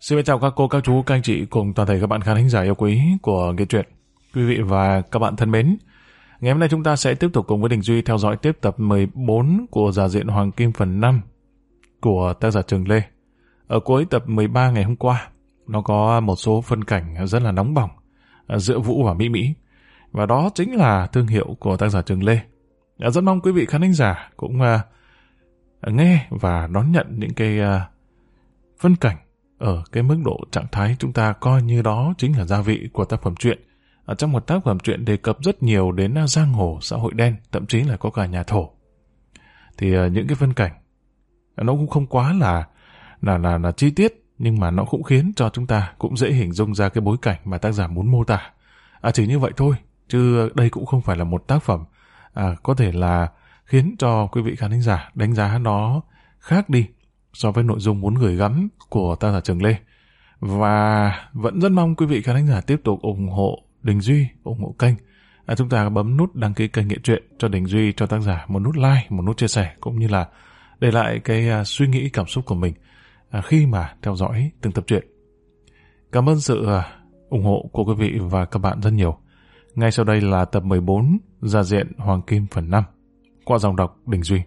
Xin chào các cô, các chú, các anh chị cùng toàn thể các bạn khán thính giả yêu quý của Nghe Truyện. Quý vị và các bạn thân mến, ngày hôm nay chúng ta sẽ tiếp tục cùng với Đình Duy theo dõi tiếp tập 14 của Giả Diện Hoàng Kim phần 5 của tác giả Trường Lê. Ở cuối tập 13 ngày hôm qua, nó có một số phân cảnh rất là nóng bỏng giữa Vũ và Mỹ Mỹ. Và đó chính là thương hiệu của tác giả Trường Lê. Rất mong quý vị khán thính giả cũng nghe và đón nhận những cái phân cảnh ở cái mức độ trạng thái chúng ta coi như đó chính là gia vị của tác phẩm truyện. Ở trong một tác phẩm truyện đề cập rất nhiều đến giang hồ, xã hội đen, thậm chí là có cả nhà thổ. Thì những cái phân cảnh nó cũng không quá là chi tiết, nhưng mà nó cũng khiến cho chúng ta cũng dễ hình dung ra cái bối cảnh mà tác giả muốn mô tả. Chỉ như vậy thôi, chứ đây cũng không phải là một tác phẩm có thể là khiến cho quý vị khán thính giả đánh giá nó khác đi so với nội dung muốn gửi gắm của tác giả Trường Lê. Và vẫn rất mong quý vị khán thính giả tiếp tục ủng hộ Đình Duy, ủng hộ kênh. Chúng ta bấm nút đăng ký kênh Nghệ Truyện cho Đình Duy, cho tác giả một nút like, một nút chia sẻ, cũng như là để lại cái suy nghĩ cảm xúc của mình khi mà theo dõi từng tập truyện. Cảm ơn sự ủng hộ của quý vị và các bạn rất nhiều. Ngay sau đây là tập 14 Giả Diện Hoàng Kim phần 5 qua dòng đọc Đình Duy.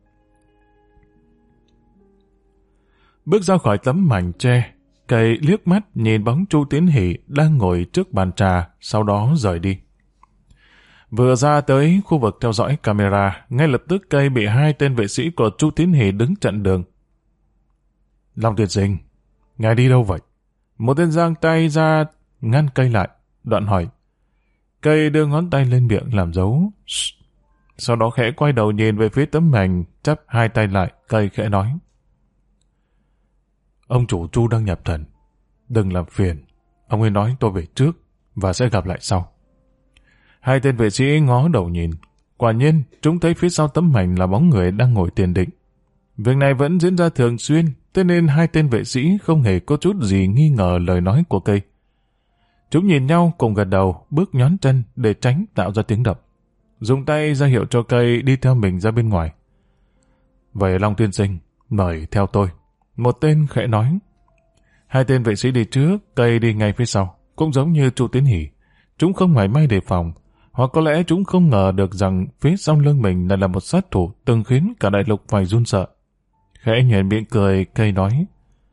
Bước ra khỏi tấm mảnh tre, Cây liếc mắt nhìn bóng Chu Tiến Hỷ đang ngồi trước bàn trà, sau đó rời đi. Vừa ra tới khu vực theo dõi camera, ngay lập tức Cây bị hai tên vệ sĩ của Chu Tiến Hỷ đứng chặn đường. Long tiên sinh, ngài đi đâu vậy? Một tên giang tay ra ngăn Cây lại, đoạn hỏi. Cây đưa ngón tay lên miệng làm dấu. Sau đó khẽ quay đầu nhìn về phía tấm mảnh, chắp hai tay lại, Cây khẽ nói. Ông chủ Chu đang nhập thần. Đừng làm phiền. Ông ấy nói tôi về trước và sẽ gặp lại sau. Hai tên vệ sĩ ngó đầu nhìn. Quả nhiên, chúng thấy phía sau tấm mảnh là bóng người đang ngồi tiền định. Việc này vẫn diễn ra thường xuyên, thế nên hai tên vệ sĩ không hề có chút gì nghi ngờ lời nói của Cây. Chúng nhìn nhau cùng gật đầu, bước nhón chân để tránh tạo ra tiếng động. Dùng tay ra hiệu cho Cây đi theo mình ra bên ngoài. Vậy Long tiên sinh, mời theo tôi. Một tên khẽ nói. Hai tên vệ sĩ đi trước, Cây đi ngay phía sau. Cũng giống như Chu Tiến Hỷ, chúng không mảy may đề phòng, hoặc có lẽ chúng không ngờ được rằng phía sau lưng mình lại là một sát thủ từng khiến cả đại lục phải run sợ. Khẽ nhoẻn miệng cười, Cây nói.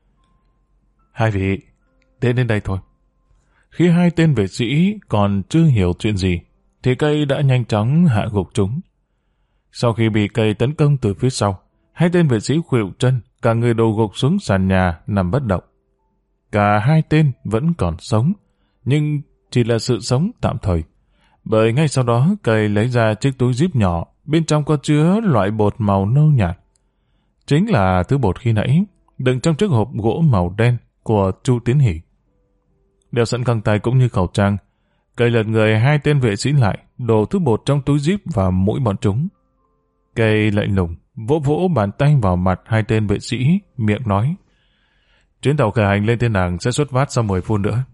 Hai vị, đến đây thôi. Khi hai tên vệ sĩ còn chưa hiểu chuyện gì, thì Cây đã nhanh chóng hạ gục chúng. Sau khi bị Cây tấn công từ phía sau, hai tên vệ sĩ khuỵu chân, cả người đổ gục xuống sàn nhà nằm bất động. Cả hai tên vẫn còn sống, nhưng chỉ là sự sống tạm thời. Bởi ngay sau đó Cây lấy ra chiếc túi zip nhỏ, bên trong có chứa loại bột màu nâu nhạt. Chính là thứ bột khi nãy, đựng trong chiếc hộp gỗ màu đen của Chu Tiến Hỷ. Đeo sẵn găng tay cũng như khẩu trang, Cây lật người hai tên vệ sĩ lại, đổ thứ bột trong túi zip vào mũi bọn chúng. Cây lạnh lùng vỗ vỗ bàn tay vào mặt hai tên vệ sĩ, miệng nói. Chuyến tàu khởi hành lên Thiên Đàng sẽ xuất phát sau 10 phút nữa.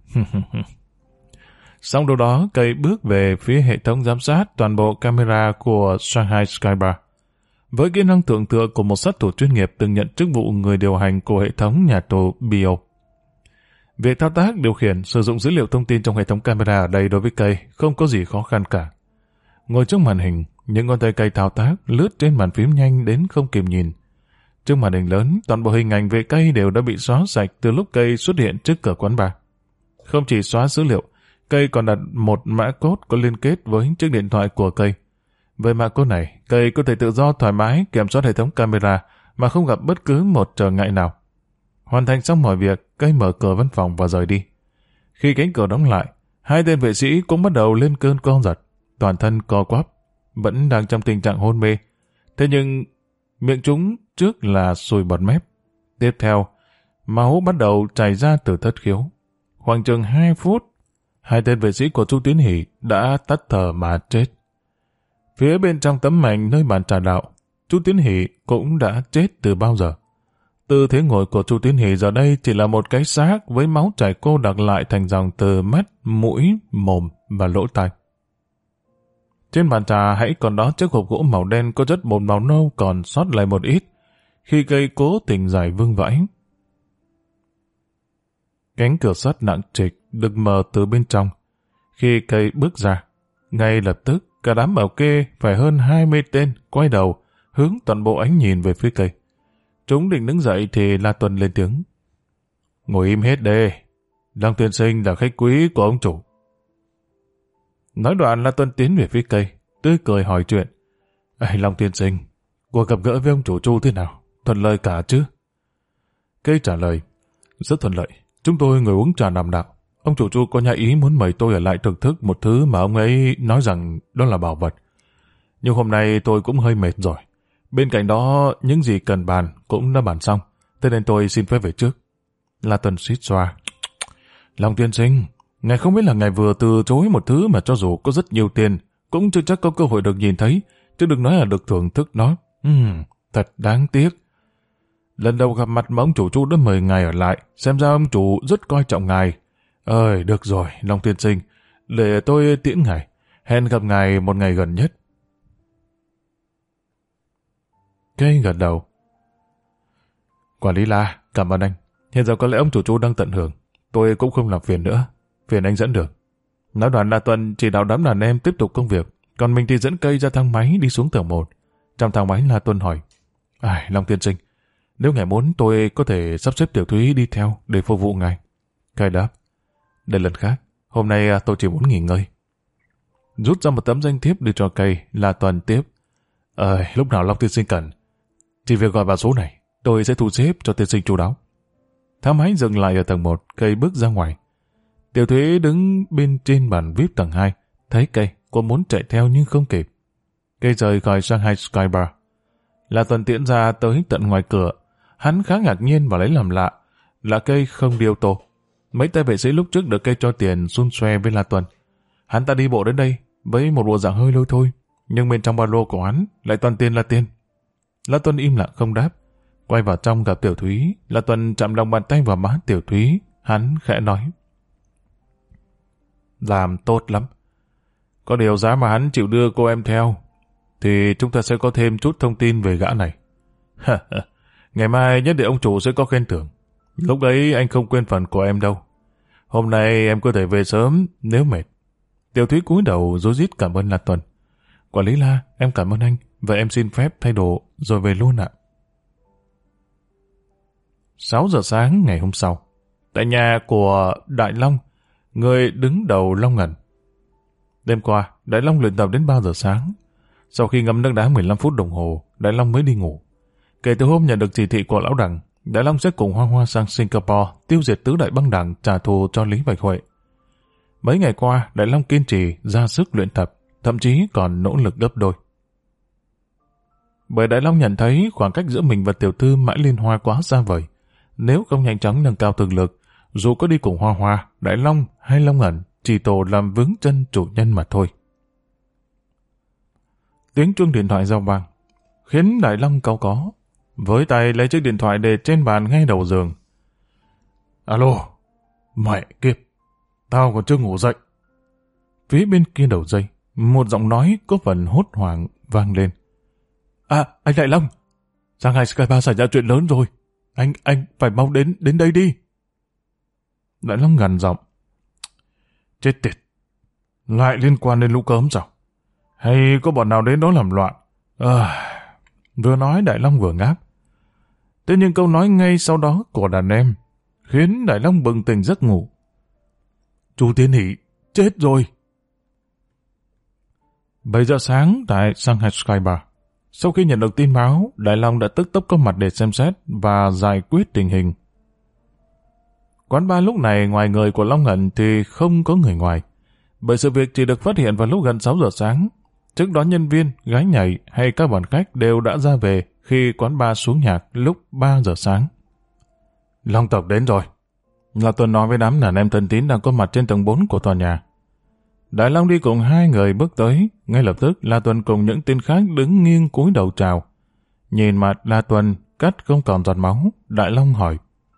Xong đâu đó, Cây bước về phía hệ thống giám sát toàn bộ camera của Shanghai Skybar. Với kỹ năng tưởng tượng của một sát thủ chuyên nghiệp từng nhận chức vụ người điều hành của hệ thống nhà tù Bio. Việc thao tác, điều khiển, sử dụng dữ liệu thông tin trong hệ thống camera ở đây đối với Cây không có gì khó khăn cả. Ngồi trước màn hình, những ngón tay Cây thao tác lướt trên bàn phím nhanh đến không kịp nhìn. Trước màn hình lớn, toàn bộ hình ảnh về Cây đều đã bị xóa sạch từ lúc Cây xuất hiện trước cửa quán bar. Không chỉ xóa dữ liệu, Cây còn đặt một mã code có liên kết với chiếc điện thoại của Cây. Với mã code này, Cây có thể tự do thoải mái kiểm soát hệ thống camera mà không gặp bất cứ một trở ngại nào. Hoàn thành xong mọi việc, Cây mở cửa văn phòng và rời đi. Khi cánh cửa đóng lại, hai tên vệ sĩ cũng bắt đầu lên cơn co giật, toàn thân co quắp, vẫn đang trong tình trạng hôn mê. Thế nhưng miệng chúng trước là sùi bọt mép. Tiếp theo, máu bắt đầu chảy ra từ thất khiếu. Khoảng chừng 2 phút, hai tên vệ sĩ của Chu Tiến Hỷ đã tắt thở mà chết. Phía bên trong tấm mảnh nơi bàn trà đạo, Chu Tiến Hỷ cũng đã chết từ bao giờ. Tư thế ngồi của Chu Tiến Hỷ giờ đây chỉ là một cái xác với máu chảy cô đặc lại thành dòng từ mắt, mũi, mồm và lỗ tai. Trên bàn trà hãy còn đó chiếc hộp gỗ màu đen có chất bột màu nâu còn sót lại một ít, khi Cây cố tình giải vương vãi. Cánh cửa sắt nặng trịch được mở từ bên trong. Khi cây bước ra, ngay lập tức cả đám bảo kê phải hơn 20 tên quay đầu, hướng toàn bộ ánh nhìn về phía cây. Chúng định đứng dậy thì La Tuần lên tiếng. Ngồi im hết đây, Long tiên sinh là khách quý của ông chủ. Nói đoạn La Tuần tiến về phía cây, tươi cười hỏi chuyện. Long tiên sinh, cuộc gặp gỡ với ông chủ Chu thế nào? Thuận lợi cả chứ? Cây trả lời, rất thuận lợi. Chúng tôi ngồi uống trà đàm đạo. Ông chủ Chu có nhà ý muốn mời tôi ở lại thưởng thức một thứ mà ông ấy nói rằng đó là bảo vật. Nhưng hôm nay tôi cũng hơi mệt rồi. Bên cạnh đó, những gì cần bàn cũng đã bàn xong. Thế nên tôi xin phép về trước. La Tuần suýt xoa. Long tiên sinh, ngài không biết là ngài vừa từ chối một thứ mà cho dù có rất nhiều tiền, cũng chưa chắc có cơ hội được nhìn thấy, chứ đừng nói là được thưởng thức nó. Thật đáng tiếc. Lần đầu gặp mặt mà ông chủ Chu đã mời ngài ở lại, xem ra ông chủ rất coi trọng ngài. Được rồi, Long tiên sinh, để tôi tiễn ngài. Hẹn gặp ngài một ngày gần nhất. Cây gật đầu. Quản lý La, cảm ơn anh. Hiện giờ có lẽ ông chủ Chu đang tận hưởng. Tôi cũng không làm phiền nữa. Phiền anh dẫn đường. Nói đoạn La Tuần chỉ đạo đám đàn em tiếp tục công việc, còn mình thì dẫn cây ra thang máy đi xuống tầng 1. Trong thang máy La Tuần hỏi. Long tiên sinh, nếu ngài muốn tôi có thể sắp xếp Tiểu Thúy đi theo để phục vụ ngài. Cây đáp. Để lần khác, hôm nay tôi chỉ muốn nghỉ ngơi. Rút ra một tấm danh thiếp đưa cho cây, La Tuần tiếp. Lúc nào Long tiên sinh cần, chỉ việc gọi vào số này, tôi sẽ thu xếp cho tiên sinh chu đáo. Thang máy dừng lại ở tầng 1, cây bước ra ngoài. Tiểu Thúy đứng bên trên bàn VIP tầng 2, thấy cây, cô muốn chạy theo nhưng không kịp. Cây rời khỏi Shanghai Sky Bar. La Tuần tiễn ra tới tận ngoài cửa, hắn khá ngạc nhiên và lấy làm lạ, là cây không đi ô tô. Mấy tay vệ sĩ lúc trước được cây cho tiền xun xoe với La Tuần. Hắn ta đi bộ đến đây với một bộ dạng hơi lôi thôi, nhưng bên trong ba lô của hắn lại toàn tiền là tiền. La Tuần im lặng không đáp. Quay vào trong gặp Tiểu Thúy, La Tuần chạm lòng bàn tay vào má Tiểu Thúy, hắn khẽ nói. Làm tốt lắm. Có điều giá mà hắn chịu đưa cô em theo, thì chúng ta sẽ có thêm chút thông tin về gã này. Ngày mai nhất định ông chủ sẽ có khen thưởng. Lúc ấy anh không quên phần của em đâu. Hôm nay em có thể về sớm nếu mệt. Tiểu Thúy cúi đầu rối rít cảm ơn La Tuần. Quản lý La, em cảm ơn anh, và em xin phép thay đồ rồi về luôn ạ. 6 giờ sáng ngày hôm sau, tại nhà của Đại Long, người đứng đầu Long Ngần. Đêm qua, Đại Long luyện tập đến 3 giờ sáng. Sau khi ngâm nước đá 15 phút đồng hồ, Đại Long mới đi ngủ. Kể từ hôm nhận được chỉ thị của Lão Đằng, Đại Long sẽ cùng Hoa Hoa sang Singapore tiêu diệt tứ đại băng đảng trả thù cho Lý Bạch Huệ. Mấy ngày qua, Đại Long kiên trì ra sức luyện tập, thậm chí còn nỗ lực gấp đôi. Bởi Đại Long nhận thấy khoảng cách giữa mình và tiểu thư Mã Liên Hoa quá xa vời. Nếu không nhanh chóng nâng cao thực lực, dù có đi cùng Hoa Hoa, Đại Long hay Long Ẩn, chỉ tổ làm vướng chân chủ nhân mà thôi. Tiếng chuông điện thoại reo vang, khiến Đại Long cau có, với tay lấy chiếc điện thoại để trên bàn ngay đầu giường. Alo, mẹ kiếp, tao còn chưa ngủ dậy. Phía bên kia đầu dây, một giọng nói có phần hốt hoảng vang lên. Anh Đại Long, Shanghai Sky Bar xảy ra chuyện lớn rồi. Anh phải mau đến đây đi. Đại Long gằn giọng. Chết tiệt, lại liên quan đến lũ cớm sao? Hay có bọn nào đến đó làm loạn? Vừa nói Đại Long vừa ngáp. Thế nhưng câu nói ngay sau đó của đàn em khiến Đại Long bừng tỉnh giấc ngủ. Chu Tiến Hỷ chết rồi. 7 giờ sáng tại Shanghai Sky Bar. Sau khi nhận được tin báo, Đại Long đã tức tốc có mặt để xem xét và giải quyết tình hình. Quán bar lúc này ngoài người của Long Ngân thì không có người ngoài, bởi sự việc chỉ được phát hiện vào lúc gần 6 giờ sáng. Trước đó nhân viên, gái nhảy hay các bọn khách đều đã ra về khi quán bar xuống nhạc lúc 3 giờ sáng. Long tộc đến rồi. La Tuần nói với đám đàn em thân tín đang có mặt trên tầng 4 của tòa nhà. Đại Long đi cùng 2 người bước tới, ngay lập tức La Tuần cùng những tên khác đứng nghiêng cúi đầu chào. Nhìn mặt La Tuần cắt không còn giọt máu, Đại Long hỏi.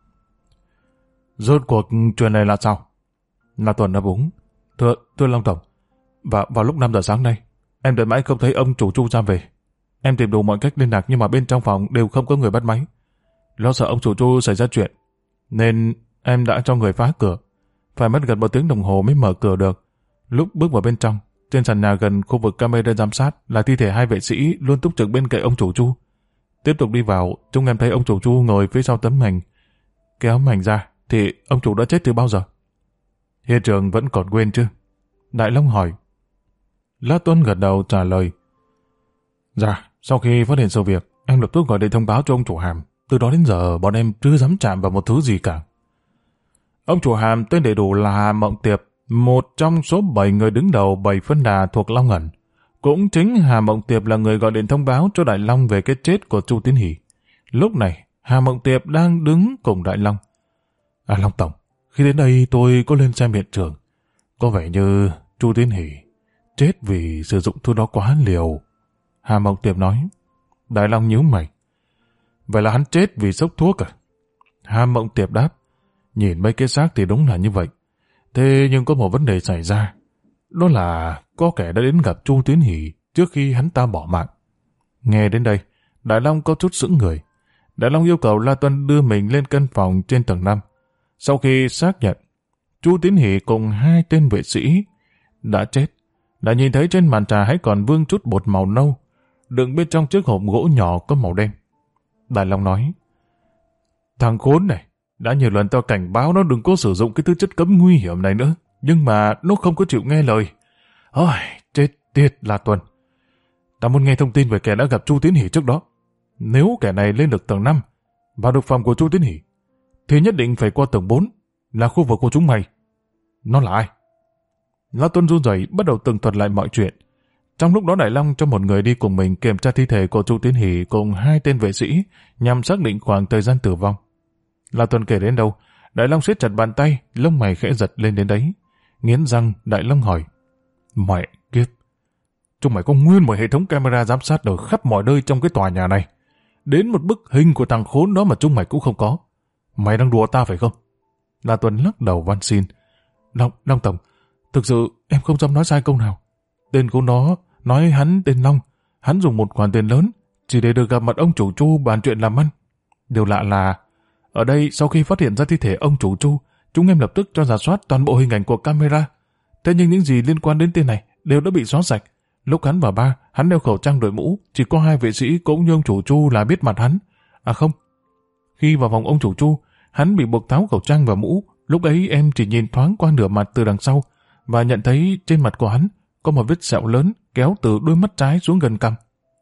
Rốt cuộc chuyện này là sao? La Tuần đáp úng. Thưa Long Tổng, vào lúc 5 giờ sáng nay, em đợi mãi không thấy ông chủ Chu ra về. Em tìm đủ mọi cách liên lạc nhưng mà bên trong phòng đều không có người bắt máy. Lo sợ ông chủ Chu xảy ra chuyện, nên em đã cho người phá cửa. Phải mất gần 1 tiếng đồng hồ mới mở cửa được. Lúc bước vào bên trong, trên sàn nhà gần khu vực camera giám sát là thi thể 2 vệ sĩ luôn túc trực bên cạnh ông chủ Chu. Tiếp tục đi vào, chúng em thấy ông chủ Chu ngồi phía sau tấm mành. Kéo mành ra, thì ông chủ đã chết từ bao giờ? Hiện trường vẫn còn quên chứ? Đại Long hỏi. La Tuân gật đầu trả lời. Dạ, sau khi phát hiện sự việc, em lập tức gọi điện thông báo cho ông chủ Hàm. Từ đó đến giờ, bọn em chưa dám chạm vào một thứ gì cả. Ông chủ Hàm tên đầy đủ là Hà Mộng Tiệp, một trong số 7 người đứng đầu 7 phân đà thuộc Long Ẩn. Cũng chính Hà Mộng Tiệp là người gọi điện thông báo cho Đại Long về cái chết của Chu Tiến Hỷ. Lúc này, Hà Mộng Tiệp đang đứng cùng Đại Long. Long Tổng, khi đến đây tôi có lên xem hiện trường. Có vẻ như Chu Tiến Hỷ chết vì sử dụng thứ đó quá liều. Hà Mộng Tiệp nói. Đại Long nhíu mày. Vậy là hắn chết vì sốc thuốc à? Hà Mộng Tiệp đáp. Nhìn mấy cái xác thì đúng là như vậy. Thế nhưng có một vấn đề xảy ra. Đó là có kẻ đã đến gặp Chu Tiến Hỷ trước khi hắn ta bỏ mạng. Nghe đến đây, Đại Long có chút sững người. Đại Long yêu cầu La Tuân đưa mình lên căn phòng trên tầng 5. Sau khi xác nhận, Chu Tiến Hỷ cùng 2 tên vệ sĩ đã chết. Đã nhìn thấy trên màn trà hãy còn vương chút bột màu nâu, đựng bên trong chiếc hộp gỗ nhỏ có màu đen. Đại Long nói, thằng khốn này, đã nhiều lần tao cảnh báo nó đừng có sử dụng cái thứ chất cấm nguy hiểm này nữa, nhưng mà nó không có chịu nghe lời. Ôi, chết tiệt La Tuân. Tao muốn nghe thông tin về kẻ đã gặp Chu Tiến Hỷ trước đó. Nếu kẻ này lên được tầng 5, vào được phòng của Chu Tiến Hỷ, thì nhất định phải qua tầng 4, là khu vực của chúng mày. Nó là ai? La Tuân run rẩy bắt đầu tường thuật lại mọi chuyện. Trong lúc đó Đại Long cho một người đi cùng mình kiểm tra thi thể của Chu Tiến Hỷ cùng 2 tên vệ sĩ nhằm xác định khoảng thời gian tử vong. La Tuân kể đến đâu, Đại Long siết chặt bàn tay, lông mày khẽ giật lên đến đấy. Nghiến răng, Đại Long hỏi, mẹ kiếp, chúng mày có nguyên một hệ thống camera giám sát ở khắp mọi nơi trong cái tòa nhà này. Đến một bức hình của thằng khốn đó mà chúng mày cũng không có. Mày đang đùa ta phải không? La Tuân lắc đầu van xin. Long Tổng, thực sự em không dám nói sai câu nào. Tên của nó nói hắn tên Long. Hắn dùng một khoản tiền lớn chỉ để được gặp mặt ông chủ Chu bàn chuyện làm ăn. Điều lạ là ở đây sau khi phát hiện ra thi thể ông chủ Chu, chúng em lập tức cho rà soát toàn bộ hình ảnh của camera. Thế nhưng những gì liên quan đến tên này đều đã bị xóa sạch. Lúc hắn vào bar, hắn đeo khẩu trang đội mũ, chỉ có 2 vệ sĩ cũng như ông chủ Chu là biết mặt hắn. À không, khi vào phòng ông chủ Chu, hắn bị buộc tháo khẩu trang và mũ. Lúc ấy em chỉ nhìn thoáng qua nửa mặt từ đằng sau và nhận thấy trên mặt của hắn có một vết sẹo lớn kéo từ đôi mắt trái xuống gần cằm.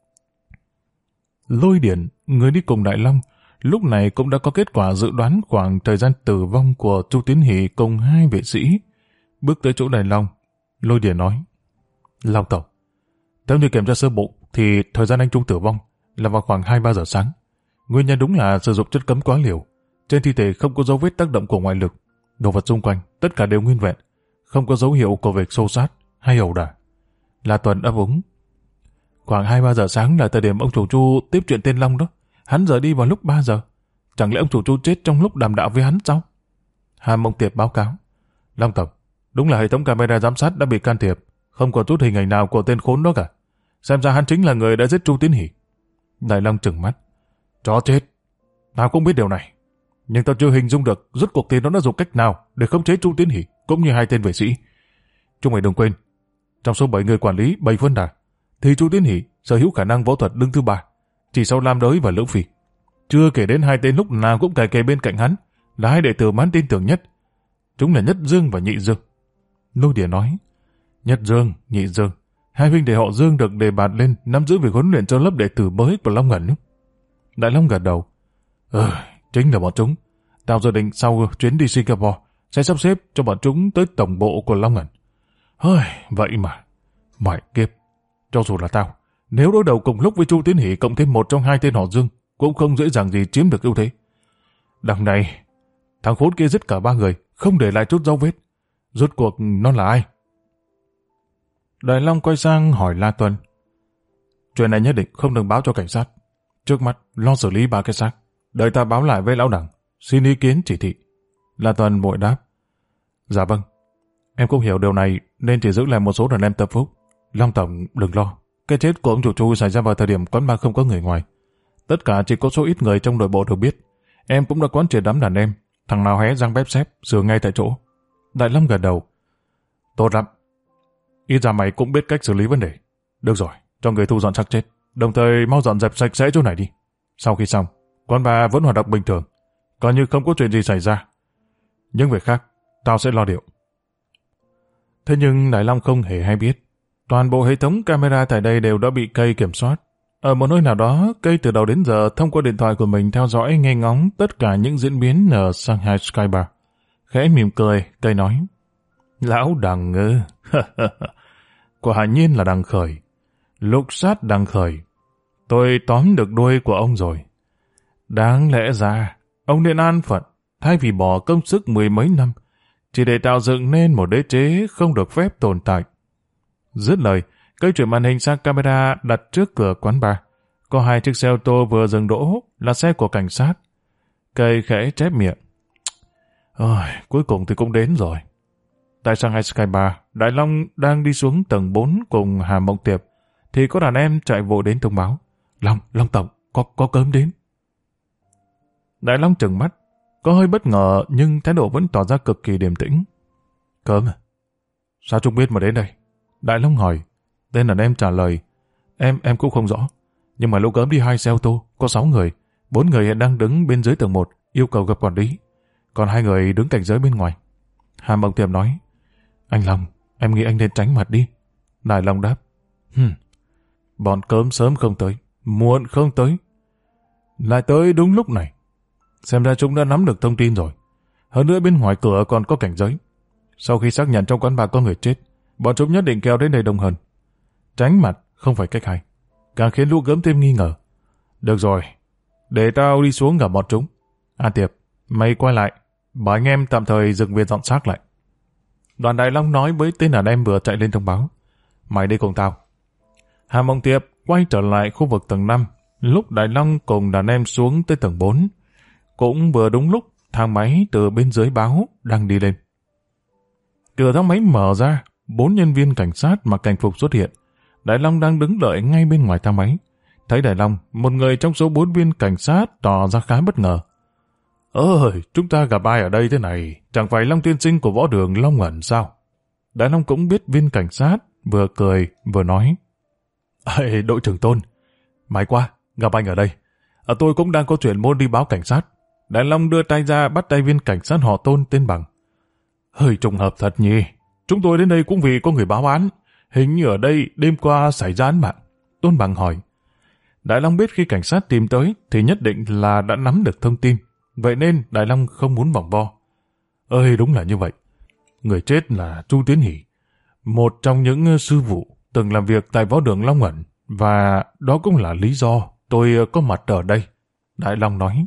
Lôi Điển, người đi cùng Đại Long, lúc này cũng đã có kết quả dự đoán khoảng thời gian tử vong của Chu Tiến Hỷ cùng 2 vệ sĩ. Bước tới chỗ Đại Long, Lôi Điển nói, Long Tổng, theo như kiểm tra sơ bộ thì thời gian anh Trung tử vong là vào khoảng 2-3 giờ sáng. Nguyên nhân đúng là sử dụng chất cấm quá liều. Trên thi thể không có dấu vết tác động của ngoại lực. Đồ vật xung quanh, tất cả đều nguyên vẹn. Không có dấu hiệu của việc xô xát hay ẩu đả. La Tuân ấp úng. Khoảng 2-3 giờ sáng là thời điểm ông chủ Chu tiếp chuyện tên Long đó. Hắn rời đi vào lúc 3 giờ. Chẳng lẽ ông chủ Chu chết trong lúc đàm đạo với hắn sao? Hà Mộng Tiệp báo cáo. Long Tổng, đúng là hệ thống camera giám sát đã bị can thiệp. Không có chút hình ảnh nào của tên khốn đó cả. Xem ra hắn chính là người đã giết Chu Tiến Hỷ. Đại Long trừng mắt. Chó chết. Tao cũng biết điều này. Nhưng tao chưa hình dung được rốt cuộc thì nó đã dùng cách nào để khống chế Chu Tiến Hỷ cũng như 2 tên vệ sĩ. Chúng mày đừng quên, trong số 7 người quản lý 7 phân đà, thì Chu Tiến Hỷ sở hữu khả năng võ thuật đứng thứ 3, chỉ sau Lam Đới và Lưỡng Phi. Chưa kể đến 2 tên lúc nào cũng cài kề bên cạnh hắn, là 2 đệ tử mà hắn tin tưởng nhất. Chúng là Nhất Dương và Nhị Dương. Lôi Điển nói, Nhất Dương, Nhị Dương, 2 huynh đệ họ Dương được đề bạt lên nắm giữ việc huấn luyện cho lớp đệ tử mới của Long Ẩn. Đại Long gật đầu. Chính là bọn chúng. Tao dự định sau chuyến đi Singapore sẽ sắp xếp cho bọn chúng tới tổng bộ của Long Ẩn. Vậy mà. Mẹ kiếp. Cho dù là tao, nếu đối đầu cùng lúc với Chu Tiến Hỷ cộng thêm một trong 2 tên họ Dương, cũng không dễ dàng gì chiếm được ưu thế. Đằng này, thằng khốn kia giết cả 3 người, không để lại chút dấu vết. Rốt cuộc nó là ai? Đại Long quay sang hỏi La Tuân. Chuyện này nhất định không được báo cho cảnh sát. Trước mắt, lo xử lý 3 cái xác. Đợi ta báo lại với lão đẳng, xin ý kiến chỉ thị. La Tuân vội đáp. Dạ vâng. Em cũng hiểu điều này nên chỉ giữ lại một số đàn em tập phúc. Long Tổng đừng lo. Cái chết của ông chủ Chu xảy ra vào thời điểm quán bar không có người ngoài. Tất cả chỉ có số ít người trong nội bộ được biết. Em cũng đã quán triệt đám đàn em. Thằng nào hé răng bép xép, sửa ngay tại chỗ. Đại Long gật đầu. Tốt lắm. Ít ra mày cũng biết cách xử lý vấn đề. Được rồi, cho người thu dọn xác chết. Đồng thời mau dọn dẹp sạch sẽ chỗ này đi. Sau khi xong, quán bar vẫn hoạt động bình thường. Coi như không có chuyện gì xảy ra. Những việc khác, tao sẽ lo liệu. Thế nhưng Đại Long không hề hay biết. Toàn bộ hệ thống camera tại đây đều đã bị cây kiểm soát. Ở một nơi nào đó, cây từ đầu đến giờ thông qua điện thoại của mình theo dõi nghe ngóng tất cả những diễn biến ở Shanghai Sky Bar. Khẽ mỉm cười, cây nói. Lão Đằng ư? Quả nhiên là Đằng Khởi. Lục sát Đằng Khởi. Tôi tóm được đuôi của ông rồi. Đáng lẽ ra, ông nên an phận, thay vì bỏ công sức mười mấy năm, chỉ để tạo dựng nên một đế chế không được phép tồn tại. Dứt lời, cây chuyển màn hình sang camera đặt trước cửa quán bar. Có 2 chiếc xe ô tô vừa dừng đỗ là xe của cảnh sát. Cây khẽ chép miệng. Ôi, cuối cùng thì cũng đến rồi. Tại Shanghai Sky Bar, Đại Long đang đi xuống tầng 4 cùng Hà Mộng Tiệp, thì có đàn em chạy vội đến thông báo. Long Tổng, có cơm đến. Đại Long trừng mắt, có hơi bất ngờ nhưng thái độ vẫn tỏ ra cực kỳ điềm tĩnh. Cơm à? Sao chúng biết mà đến đây? Đại Long hỏi. Tên đàn em trả lời. Em cũng không rõ. Nhưng mà lúc cơm đi 2 xe ô tô, có 6 người. 4 người hiện đang đứng bên dưới tầng 1, yêu cầu gặp quản lý. Còn 2 người đứng cảnh giới bên ngoài. Hà Mộng Tiệp nói. Anh Long, em nghĩ anh nên tránh mặt đi. Đại Long đáp. Bọn cơm sớm không tới, muộn không tới. Lại tới đúng lúc này. Xem ra chúng đã nắm được thông tin rồi. Hơn nữa bên ngoài cửa còn có cảnh giới. Sau khi xác nhận trong quán bar có người chết, bọn chúng nhất định kéo đến đây đông hơn. Tránh mặt không phải cách hay, càng khiến lũ gớm thêm nghi ngờ. Được rồi, để tao đi xuống gặp bọn chúng. Tiệp, mày quay lại, bảo anh em tạm thời dừng việc dọn xác lại. Đoàn Đại Long nói với tên đàn em vừa chạy lên thông báo. Mày đi cùng tao. Hà Mộng Tiệp quay trở lại khu vực tầng 5, lúc Đại Long cùng đàn em xuống tới tầng 4. Cũng vừa đúng lúc thang máy từ bên dưới báo đang đi lên. Cửa thang máy mở ra, 4 nhân viên cảnh sát mặc cảnh phục xuất hiện. Đại Long đang đứng đợi ngay bên ngoài thang máy. Thấy Đại Long, một người trong số 4 viên cảnh sát tỏ ra khá bất ngờ. Ơi, chúng ta gặp ai ở đây thế này? Chẳng phải Long tiên sinh của võ đường Long Ẩn sao? Đại Long cũng biết viên cảnh sát, vừa cười vừa nói. Đội trưởng Tôn, may quá, gặp anh ở đây. Tôi cũng đang có chuyện muốn đi báo cảnh sát. Đại Long đưa tay ra bắt tay viên cảnh sát họ Tôn tên Bằng. Hơi trùng hợp thật nhỉ. Chúng tôi đến đây cũng vì có người báo án. Hình như ở đây đêm qua xảy ra án mạng. Tôn Bằng hỏi. Đại Long biết khi cảnh sát tìm tới thì nhất định là đã nắm được thông tin. Vậy nên Đại Long không muốn vòng vo. Đúng là như vậy. Người chết là Chu Tiến Hỷ, một trong những sư phụ từng làm việc tại võ đường Long Ẩn, và đó cũng là lý do tôi có mặt ở đây. Đại Long nói.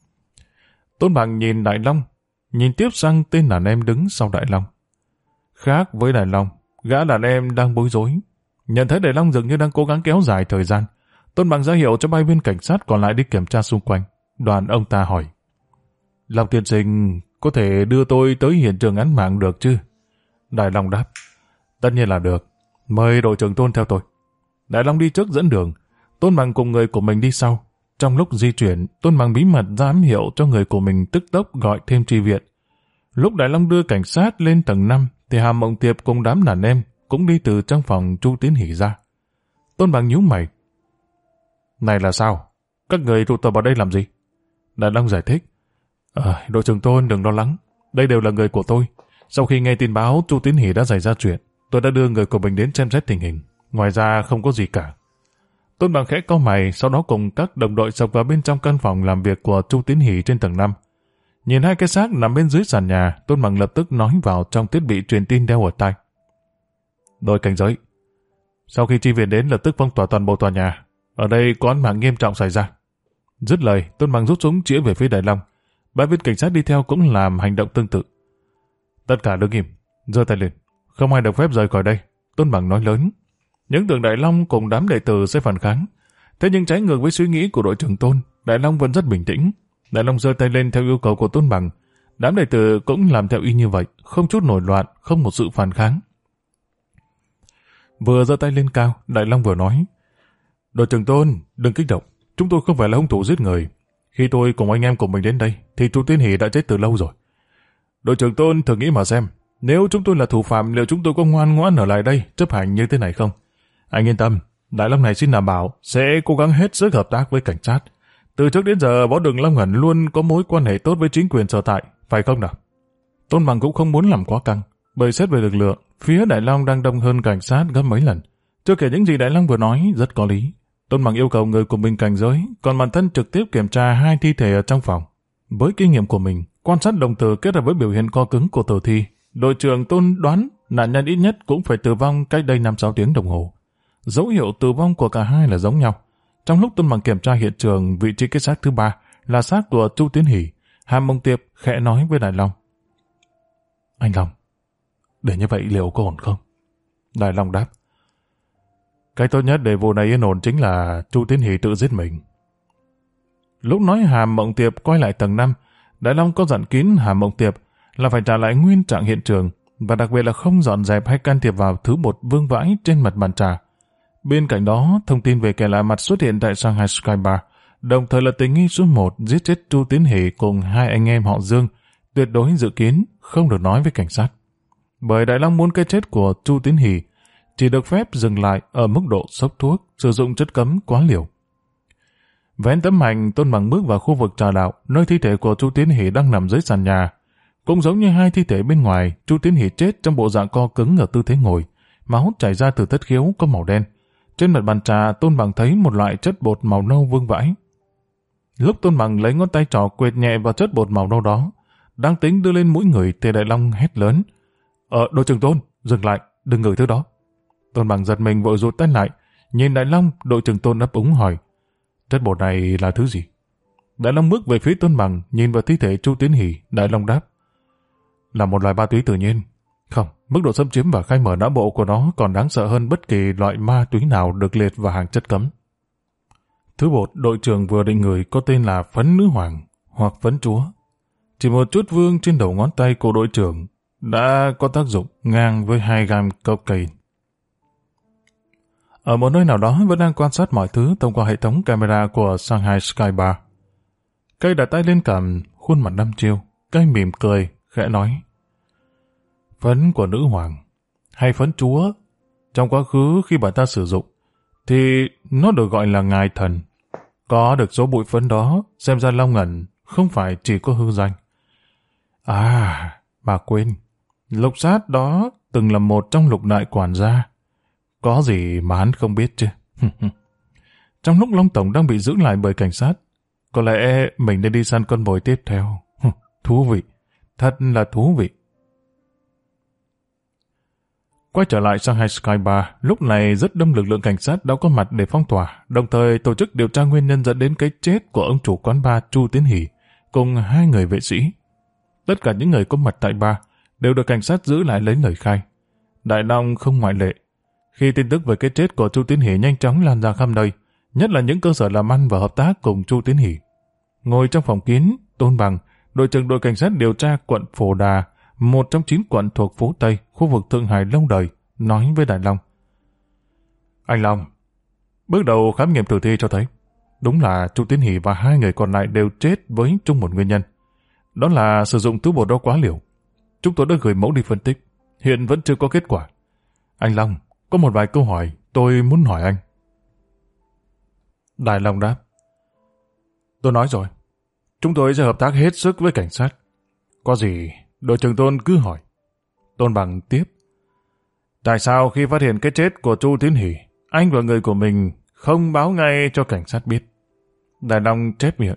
Tôn Bằng nhìn Đại Long, nhìn tiếp sang tên đàn em đứng sau Đại Long. Khác với Đại Long, gã đàn em đang bối rối. Nhận thấy Đại Long dường như đang cố gắng kéo dài thời gian, Tôn Bằng ra hiệu cho 3 viên cảnh sát còn lại đi kiểm tra xung quanh. Đoàn ông ta hỏi. Long tiên sinh có thể đưa tôi tới hiện trường án mạng được chứ? Đại Long đáp. Tất nhiên là được. Mời đội trưởng Tôn theo tôi. Đại Long đi trước dẫn đường. Tôn Bằng cùng người của mình đi sau. Trong lúc di chuyển, Tôn Bằng bí mật ra ám hiệu cho người của mình tức tốc gọi thêm tri viện. Lúc Đại Long đưa cảnh sát lên tầng 5, thì Hà Mộng Tiệp cùng đám đàn em cũng đi từ trong phòng Chu Tiến Hỷ ra. Tôn Bằng nhíu mày. Này là sao? Các người tụ tập vào đây làm gì? Đại Long giải thích. Đội trưởng Tôn đừng lo lắng. Đây đều là người của tôi. Sau khi nghe tin báo Chu Tiến Hỷ đã xảy ra chuyện, tôi đã đưa người của mình đến xem xét tình hình. Ngoài ra không có gì cả. Tôn Bằng khẽ cau mày, sau đó cùng các đồng đội sộc vào bên trong căn phòng làm việc của Chu Tiến Hỷ trên tầng 5. Nhìn 2 cái xác nằm bên dưới sàn nhà, Tôn Bằng lập tức nói vào trong thiết bị truyền tin đeo ở tai. Đội cảnh giới. Sau khi chi viện đến lập tức phong tỏa toàn bộ tòa nhà. Ở đây có án mạng nghiêm trọng xảy ra. Dứt lời, Tôn Bằng rút súng chĩa về phía Đại Long. 3 viên cảnh sát đi theo cũng làm hành động tương tự. Tất cả đứng im, giơ tay lên. Không ai được phép rời khỏi đây. Tôn Bằng nói lớn. Những tưởng Đại Long cùng đám đệ tử sẽ phản kháng. Thế nhưng trái ngược với suy nghĩ của đội trưởng Tôn, Đại Long vẫn rất bình tĩnh. Đại Long giơ tay lên theo yêu cầu của Tôn Bằng. Đám đệ tử cũng làm theo y như vậy, không chút nổi loạn, không một sự phản kháng. Vừa giơ tay lên cao, Đại Long vừa nói. Đội trưởng Tôn, đừng kích động. Chúng tôi không phải là hung thủ giết người. Khi tôi cùng anh em của mình đến đây, thì chú Tiến Hỷ đã chết từ lâu rồi. Đội trưởng Tôn thử nghĩ mà xem, nếu chúng tôi là thủ phạm, liệu chúng tôi có ngoan ngoãn ở lại đây chấp hành như thế này không? Anh yên tâm, Đại Long này xin đảm bảo sẽ cố gắng hết sức hợp tác với cảnh sát. Từ trước đến giờ, Võ Đường Long Ẩn luôn có mối quan hệ tốt với chính quyền sở tại, phải không nào? Tôn Bằng cũng không muốn làm quá căng, bởi xét về lực lượng, phía Đại Long đang đông hơn cảnh sát gấp mấy lần. Chưa kể những gì Đại Long vừa nói rất có lý. Tôn Bằng yêu cầu người của mình cảnh giới, còn bản thân trực tiếp kiểm tra 2 thi thể ở trong phòng. Với kinh nghiệm của mình, quan sát động tử kết hợp với biểu hiện co cứng của tử thi, đội trưởng Tôn đoán nạn nhân ít nhất cũng phải tử vong cách đây 5-6 tiếng đồng hồ. Dấu hiệu tử vong của cả hai là giống nhau. Trong lúc Tôn Bằng kiểm tra hiện trường, vị trí cái xác thứ 3 là xác của Chu Tiến Hỷ, Hàm Mông Tiệp khẽ nói với Đại Long: Anh Long, để như vậy liệu có ổn không? Đại Long đáp: Cái tốt nhất để vụ này yên ổn chính là Chu Tiến Hỷ tự giết mình. Lúc nói Hàm Mộng Tiệp quay lại tầng 5, Đại Long có dặn kín Hàm Mộng Tiệp là phải trả lại nguyên trạng hiện trường, và đặc biệt là không dọn dẹp hay can thiệp vào thứ bột vương vãi trên mặt bàn trà. Bên cạnh đó, thông tin về kẻ lạ mặt xuất hiện tại Shanghai Sky Bar, đồng thời là tình nghi số 1 giết chết Chu Tiến Hỷ cùng 2 anh em họ Dương, tuyệt đối dự kiến không được nói với cảnh sát. Bởi Đại Long muốn cái chết của Chu Tiến Hỷ chỉ được phép dừng lại ở mức độ sốc thuốc, sử dụng chất cấm quá liều. Vén tấm mảnh, Tôn Bằng bước vào khu vực trà đạo, nơi thi thể của Chu Tiến Hỷ đang nằm dưới sàn nhà. Cũng giống như 2 thi thể bên ngoài, Chu Tiến Hỷ chết trong bộ dạng co cứng ở tư thế ngồi, máu chảy ra từ thất khiếu có màu đen. Trên mặt bàn trà, Tôn Bằng thấy một loại chất bột màu nâu vương vãi. Lúc Tôn Bằng lấy ngón tay trỏ quệt nhẹ vào chất bột màu nâu đó, đang tính đưa lên mũi người thì Đại Long hét lớn: Đội trưởng Tôn, dừng lại, đừng ngửi thứ đó. Tôn Bằng giật mình vội rụt tay lại, nhìn Đại Long. Đội trưởng Tôn ấp úng hỏi: Chất bột này là thứ gì? Đại Long bước về phía Tôn Bằng, nhìn vào thi thể Chu Tiến Hỷ. Đại Long đáp: Là một loại ma túy tự nhiên. Không, mức độ xâm chiếm và khai mở não bộ của nó còn đáng sợ hơn bất kỳ loại ma túy nào được liệt vào hàng chất cấm. Thứ bột đội trưởng vừa định ngửi có tên là phấn nữ hoàng hoặc phấn chúa. Chỉ một chút vương trên đầu ngón tay của đội trưởng đã có tác dụng ngang với 2 gam cocaine. Ở một nơi nào đó vẫn đang quan sát mọi thứ thông qua hệ thống camera của Shanghai Sky Bar. Cây đặt tay lên cằm, khuôn mặt đăm chiêu. Cây mỉm cười, khẽ nói: Phấn của nữ hoàng hay phấn chúa, trong quá khứ khi bà ta sử dụng thì nó được gọi là ngài thần. Có được số bụi phấn đó, xem ra Long Ẩn không phải chỉ có hư danh. À, bà quên, lục sát đó từng là một trong lục đại quản gia. Có gì mà hắn không biết chứ. Trong lúc Long Tổng đang bị giữ lại bởi cảnh sát, có lẽ mình nên đi săn con mồi tiếp theo. Thú vị, thật là thú vị. Quay trở lại Shanghai Sky Bar, lúc này rất đông lực lượng cảnh sát đã có mặt để phong tỏa, đồng thời tổ chức điều tra nguyên nhân dẫn đến cái chết của ông chủ quán bar Chu Tiến Hỷ cùng 2 người vệ sĩ. Tất cả những người có mặt tại bar đều được cảnh sát giữ lại lấy lời khai. Đại Long không ngoại lệ. Khi tin tức về cái chết của Chu Tiến Hỷ nhanh chóng lan ra khắp nơi, nhất là những cơ sở làm ăn và hợp tác cùng Chu Tiến Hỷ. Ngồi trong phòng kín, Tôn Bằng, đội trưởng đội cảnh sát điều tra quận Phổ Đà, một trong 9 quận thuộc phố Tây, khu vực Thượng Hải lâu đời, nói với Đại Long: Anh Long, bước đầu khám nghiệm tử thi cho thấy, đúng là Chu Tiến Hỷ và 2 người còn lại đều chết với chung một nguyên nhân. Đó là sử dụng thứ bột đó quá liều. Chúng tôi đã gửi mẫu đi phân tích, hiện vẫn chưa có kết quả. Anh Long, có một vài câu hỏi tôi muốn hỏi anh. Đại Long đáp: Tôi nói rồi, chúng tôi sẽ hợp tác hết sức với cảnh sát. Có gì, đội trưởng Tôn cứ hỏi. Tôn Bằng tiếp: Tại sao khi phát hiện cái chết của Chu Tiến Hỷ, anh và người của mình không báo ngay cho cảnh sát biết? Đại Long chép miệng: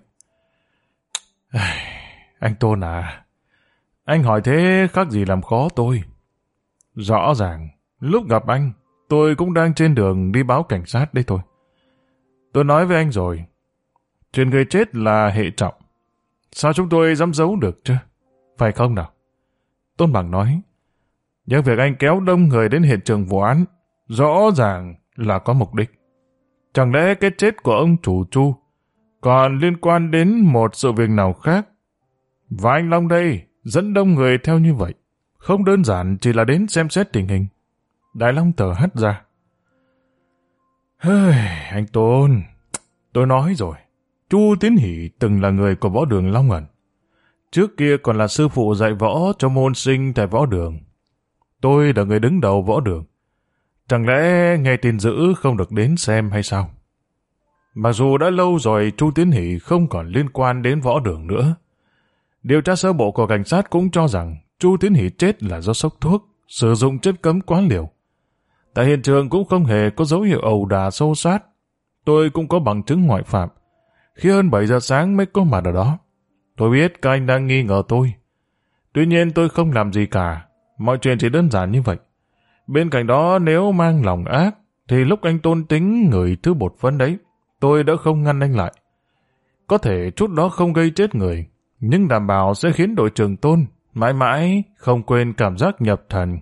Anh Tôn à, anh hỏi thế khác gì làm khó tôi. Rõ ràng, lúc gặp anh, tôi cũng đang trên đường đi báo cảnh sát đây thôi. Tôi nói với anh rồi, chuyện người chết là hệ trọng. Sao chúng tôi dám giấu được chứ? Phải không nào? Tôn Bằng nói: Nhưng việc anh kéo đông người đến hiện trường vụ án rõ ràng là có mục đích. Chẳng lẽ cái chết của ông chủ Chu còn liên quan đến một sự việc nào khác? Và anh Long đây dẫn đông người theo như vậy, không đơn giản chỉ là đến xem xét tình hình. Đại Long thở hắt ra: Anh Tôn, tôi nói rồi, Chu Tiến Hỷ từng là người của võ đường Long Ẩn. Trước kia còn là sư phụ dạy võ cho môn sinh tại võ đường. Tôi là người đứng đầu võ đường. Chẳng lẽ nghe tin dữ không được đến xem hay sao? Mặc dù đã lâu rồi Chu Tiến Hỷ không còn liên quan đến võ đường nữa. Điều tra sơ bộ của cảnh sát cũng cho rằng Chu Tiến Hỷ chết là do sốc thuốc, sử dụng chất cấm quá liều. Tại hiện trường cũng không hề có dấu hiệu ẩu đả xô xát. Tôi cũng có bằng chứng ngoại phạm. Khi hơn 7 giờ sáng mới có mặt ở đó. Tôi biết các anh đang nghi ngờ tôi. Tuy nhiên tôi không làm gì cả. Mọi chuyện chỉ đơn giản như vậy. Bên cạnh đó nếu mang lòng ác, thì lúc anh Tôn tính ngửi thứ bột phấn đấy, tôi đã không ngăn anh lại. Có thể chút đó không gây chết người, nhưng đảm bảo sẽ khiến đội trưởng Tôn mãi mãi không quên cảm giác nhập thần.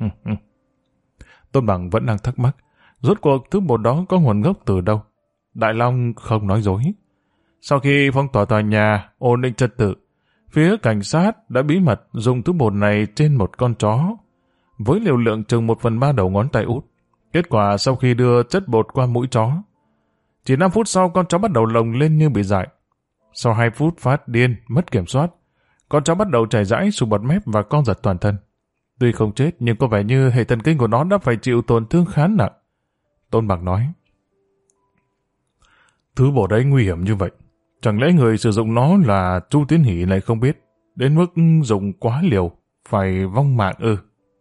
Tôn Bằng vẫn đang thắc mắc, rốt cuộc thứ bột đó có nguồn gốc từ đâu? Đại Long không nói dối. Sau khi phong tỏa tòa nhà, ổn định trật tự, phía cảnh sát đã bí mật dùng thứ bột này trên một con chó, với liều lượng chừng 1/3 đầu ngón tay út. Kết quả sau khi đưa chất bột qua mũi chó, chỉ 5 phút sau con chó bắt đầu lồng lên như bị dại. Sau 2 phút phát điên, mất kiểm soát, con chó bắt đầu chảy rãi, sụt bọt mép và co giật toàn thân. Tuy không chết nhưng có vẻ như hệ thần kinh của nó đã phải chịu tổn thương khá nặng. Tôn Bạc nói, thứ bột đấy nguy hiểm như vậy, chẳng lẽ người sử dụng nó là Chu Tiến Hỷ lại không biết, đến mức dùng quá liều, phải vong mạng ư?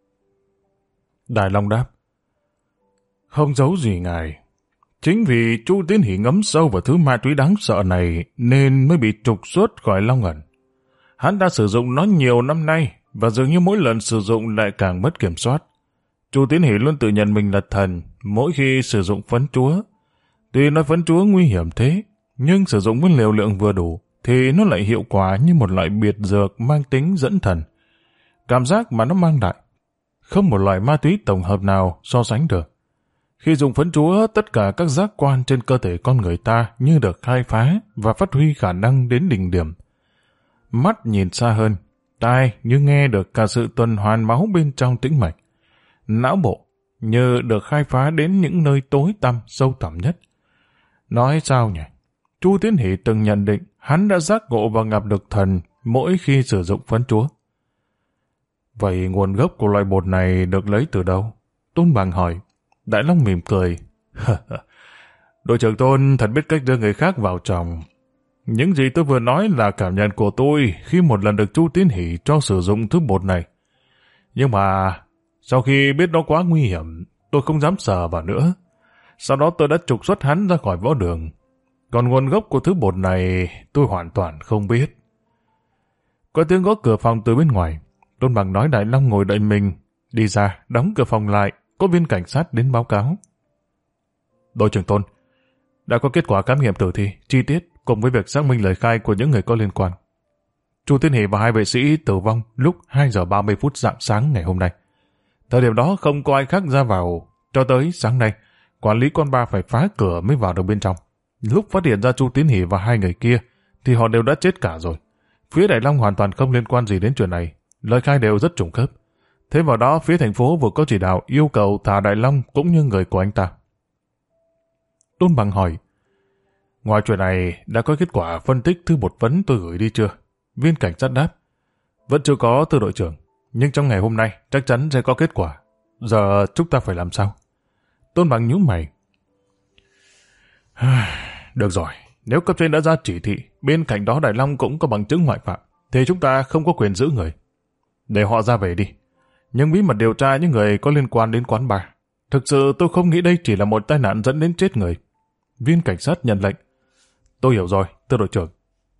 Đại Long đáp, không giấu gì ngài. Chính vì Chu Tiến Hỷ ngấm sâu vào thứ ma túy đáng sợ này nên mới bị trục xuất khỏi Long Ẩn. Hắn đã sử dụng nó nhiều năm nay và dường như mỗi lần sử dụng lại càng mất kiểm soát. Chu Tiến Hỷ luôn tự nhận mình là thần mỗi khi sử dụng phấn chúa. Tuy nói phấn chúa nguy hiểm thế, nhưng sử dụng với liều lượng vừa đủ thì nó lại hiệu quả như một loại biệt dược mang tính dẫn thần. Cảm giác mà nó mang lại, không một loại ma túy tổng hợp nào so sánh được. Khi dùng phấn chúa, tất cả các giác quan trên cơ thể con người ta như được khai phá và phát huy khả năng đến đỉnh điểm. Mắt nhìn xa hơn, tai như nghe được cả sự tuần hoàn máu bên trong tĩnh mạch. Não bộ như được khai phá đến những nơi tối tăm, sâu thẳm nhất. Nói sao nhỉ? Chu Tiến Hỷ từng nhận định hắn đã giác ngộ và gặp được thần mỗi khi sử dụng phấn chúa. Vậy nguồn gốc của loại bột này được lấy từ đâu? Tôn Bằng hỏi. Đại Long mỉm cười. Đội trưởng Tôn thật biết cách đưa người khác vào chồng. Những gì tôi vừa nói là cảm nhận của tôi khi một lần được Chu Tiến Hỷ cho sử dụng thứ bột này. Nhưng mà sau khi biết nó quá nguy hiểm, tôi không dám sờ vào nữa. Sau đó tôi đã trục xuất hắn ra khỏi võ đường. Còn nguồn gốc của thứ bột này tôi hoàn toàn không biết. Có tiếng gõ cửa phòng từ bên ngoài. Tôn Bằng nói Đại Long ngồi đợi mình. Đi ra, đóng cửa phòng lại. Có viên cảnh sát đến báo cáo. Đội trưởng Tôn, đã có kết quả khám nghiệm tử thi, chi tiết cùng với việc xác minh lời khai của những người có liên quan. Chu Tiến Hỷ và 2 vệ sĩ tử vong lúc 2 giờ 30 phút rạng sáng ngày hôm nay. Thời điểm đó không có ai khác ra vào. Cho tới sáng nay, quản lý con ba phải phá cửa mới vào được bên trong. Lúc phát hiện ra Chu Tiến Hỷ và 2 người kia, thì họ đều đã chết cả rồi. Phía Đại Long hoàn toàn không liên quan gì đến chuyện này. Lời khai đều rất trùng khớp. Thêm vào đó, phía thành phố vừa có chỉ đạo yêu cầu thả Đại Long cũng như người của anh ta. Tôn Bằng hỏi, ngoài chuyện này đã có kết quả phân tích thứ bột phấn tôi gửi đi chưa? Viên cảnh sát đáp, vẫn chưa có thưa đội trưởng, nhưng trong ngày hôm nay chắc chắn sẽ có kết quả. Giờ chúng ta phải làm sao? Tôn Bằng nhíu mày. Được rồi, nếu cấp trên đã ra chỉ thị, bên cạnh đó Đại Long cũng có bằng chứng ngoại phạm, thì chúng ta không có quyền giữ người. Để họ ra về đi. Nhưng bí mật điều tra những người có liên quan đến quán bar. Thực sự tôi không nghĩ đây chỉ là một tai nạn dẫn đến chết người. Viên cảnh sát nhận lệnh. Tôi hiểu rồi, thưa đội trưởng.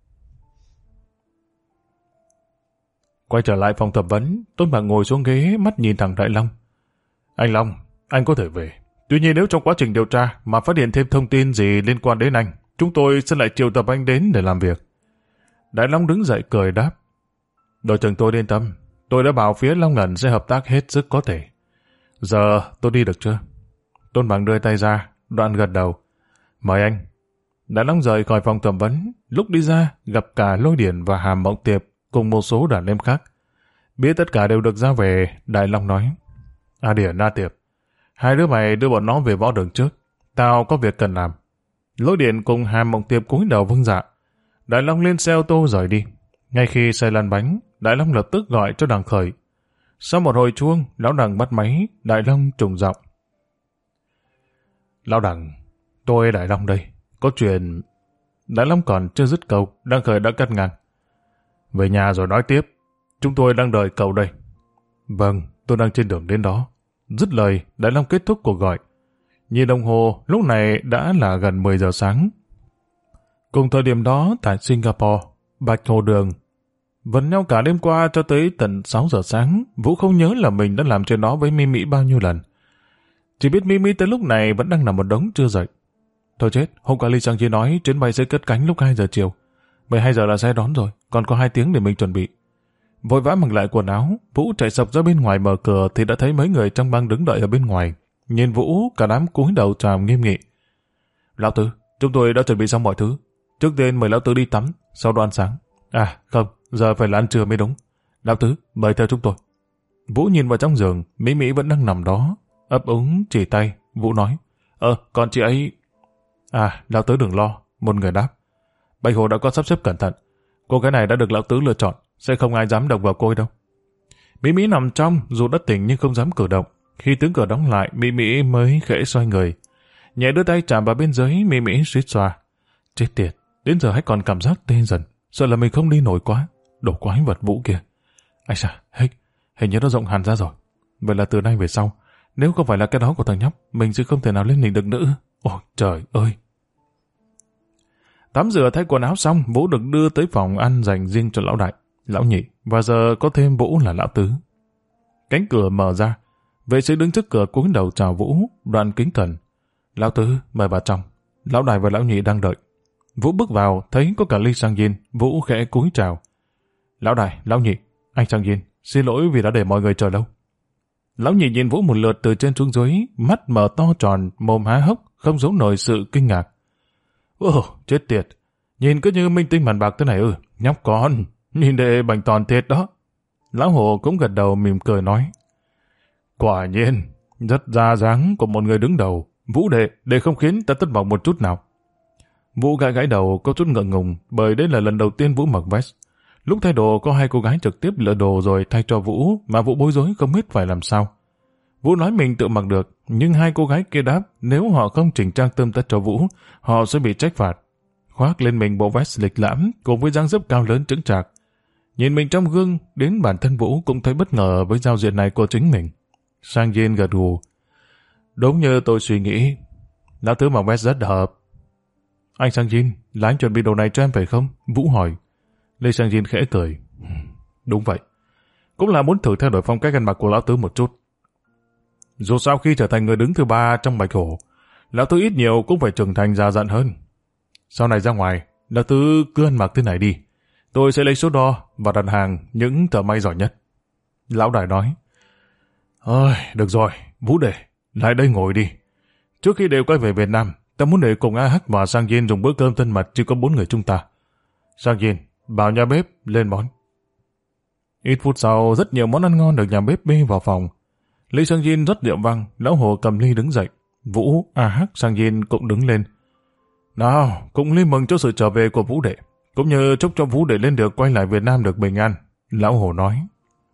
Quay trở lại phòng thẩm vấn, Tôn Bằng ngồi xuống ghế, mắt nhìn thẳng Đại Long. Anh Long, anh có thể về. Tuy nhiên nếu trong quá trình điều tra mà phát hiện thêm thông tin gì liên quan đến anh, chúng tôi sẽ lại triệu tập anh đến để làm việc. Đại Long đứng dậy cười đáp. Đội trưởng tôi yên tâm. Tôi đã bảo phía Long Ẩn sẽ hợp tác hết sức có thể. Giờ tôi đi được chưa? Tôn Bằng đưa tay ra, đoạn gật đầu. Mời anh. Đại Long rời khỏi phòng thẩm vấn. Lúc đi ra, gặp cả Lôi Điển và Hàm Mộng Tiệp cùng một số đàn em khác. Biết tất cả đều được ra về, Đại Long nói. Điển, Tiệp, 2 đứa mày đưa bọn nó về võ đường trước. Tao có việc cần làm. Lôi Điện cùng Hàm Mộng Tiệp cúi đầu vâng dạ. Đại Long lên xe ô tô rời đi. Ngay khi xe lăn bánh, Đại Long lập tức gọi cho Đằng Khởi. Sau một hồi chuông, Lão Đằng bắt máy, Đại Long trùng giọng. Lão Đằng, tôi Đại Long đây, có chuyện... Đại Long còn chưa dứt câu, Đằng Khởi đã cắt ngang. Về nhà rồi nói tiếp, chúng tôi đang đợi cậu đây. Vâng, tôi đang trên đường đến đó. Dứt lời, Đại Long kết thúc cuộc gọi. Nhìn đồng hồ, lúc này đã là gần 10 giờ sáng. Cùng thời điểm đó, tại Singapore, Bạch Hồ Đường, vẫn nhau cả đêm qua cho tới tận 6 giờ sáng, Vũ không nhớ là mình đã làm chuyện đó với Mimi bao nhiêu lần. Chỉ biết Mimi tới lúc này vẫn đang nằm một đống chưa dậy. Thôi chết, hôm qua Lee Sang-ji nói chuyến bay sẽ cất cánh lúc 2 giờ chiều. 12 giờ là xe đón rồi, còn có 2 tiếng để mình chuẩn bị. Vội vã mặc lại quần áo, Vũ chạy sập ra bên ngoài mở cửa thì đã thấy mấy người trong bang đứng đợi ở bên ngoài. Nhìn Vũ, cả đám cúi đầu chào nghiêm nghị. Lão Tứ, chúng tôi đã chuẩn bị xong mọi thứ. Trước tiên mời Lão Tứ đi tắm, sau đó ăn sáng. À, không, giờ phải là ăn trưa mới đúng. Lão Tứ, mời theo chúng tôi. Vũ nhìn vào trong giường, Mỹ vẫn đang nằm đó, ấp úng chỉ tay. Vũ nói, còn chị ấy... À, Lão Tứ đừng lo, một người đáp. Bạch Hồ đã có sắp xếp cẩn thận. Cô gái này đã được Lão Tứ lựa chọn, sẽ không ai dám động vào cô ấy đâu. Mỹ nằm trong, dù đã tỉnh nhưng không dám cử động. Khi tiếng cửa đóng lại, Mỹ mới khẽ xoay người. Nhẹ đưa tay chạm vào bên dưới, Mỹ suýt xoa. Chết tiệt, đến giờ hay còn cảm giác tê dần, sợ là mình không đi nổi quá. Đồ quái vật Vũ kia. Ây da, hình như nó rộng hẳn ra rồi. Vậy là từ nay về sau, nếu không phải là cái đó của thằng nhóc, mình sẽ không thể nào lên hình được nữa. Ôi trời ơi! Tắm rửa thay quần áo xong, Vũ được đưa tới phòng ăn dành riêng cho Lão Đại, Lão Nhị, và giờ có thêm Vũ là Lão Tứ. Cánh cửa mở ra, vệ sĩ đứng trước cửa cúi đầu chào Vũ, đoạn kính cẩn. Lão Tứ, mời vào trong. Lão Đại và Lão Nhị đang đợi. Vũ bước vào, thấy có cả Lee Sang-jin, Vũ khẽ cúi chào. Lão Đại, Lão Nhị, anh Sang-jin, xin lỗi vì đã để mọi người chờ lâu. Lão Nhị nhìn Vũ một lượt từ trên xuống dưới, mắt mở to tròn, mồm há hốc, không giấu nổi sự kinh ngạc. Ồ, chết tiệt, nhìn cứ như minh tinh màn bạc thế này nhóc con, nhìn đệ bành toàn thiệt đó. Lão Hồ cũng gật đầu mỉm cười nói. Quả nhiên, rất ra dáng của một người đứng đầu. Vũ đệ, để không khiến ta thất vọng một chút nào. Vũ gãi đầu có chút ngượng ngùng, bởi đây là lần đầu tiên Vũ mặc vest. Lúc thay đồ có 2 cô gái trực tiếp lựa đồ rồi thay cho Vũ, mà Vũ bối rối không biết phải làm sao. Vũ nói mình tự mặc được, nhưng 2 cô gái kia đáp nếu họ không chỉnh trang tươm tất cho Vũ, họ sẽ bị trách phạt. Khoác lên mình bộ vest lịch lãm cùng với dáng dấp cao lớn chững chạc. Nhìn mình trong gương, đến bản thân Vũ cũng thấy bất ngờ với giao diện này của chính mình. Sang-jin gật gù. Đúng như tôi suy nghĩ, Lão Tứ mặc vest rất hợp. Anh Sang-jin, là anh chuẩn bị đồ này cho em phải không? Vũ hỏi. Lê Sang-jin khẽ cười. Đúng vậy. Cũng là muốn thử theo đuổi phong cách ăn mặc của Lão Tứ một chút. Dù sao khi trở thành người đứng thứ 3 trong Bạch Hổ, Lão Tứ ít nhiều cũng phải trưởng thành già dặn hơn. Sau này ra ngoài, Lão Tứ cứ ăn mặc thế này đi. Tôi sẽ lấy số đo và đặt hàng những thợ may giỏi nhất. Lão Đại nói. Ôi, được rồi, Vũ đệ, lại đây ngồi đi. Trước khi đều quay về Việt Nam, ta muốn để cùng AH và Sang-jin dùng bữa cơm thân mật chỉ có 4 người chúng ta. Sang-jin, bảo nhà bếp lên món. Ít phút sau, rất nhiều món ăn ngon được nhà bếp bê vào phòng. Lee Sang-jin rót rượu vang, Lão Hồ cầm ly đứng dậy. Vũ, AH, Sang-jin cũng đứng lên. Nào, cùng ly mừng cho sự trở về của Vũ đệ, cũng như chúc cho Vũ đệ lên được quay lại Việt Nam được bình an. Lão Hồ nói.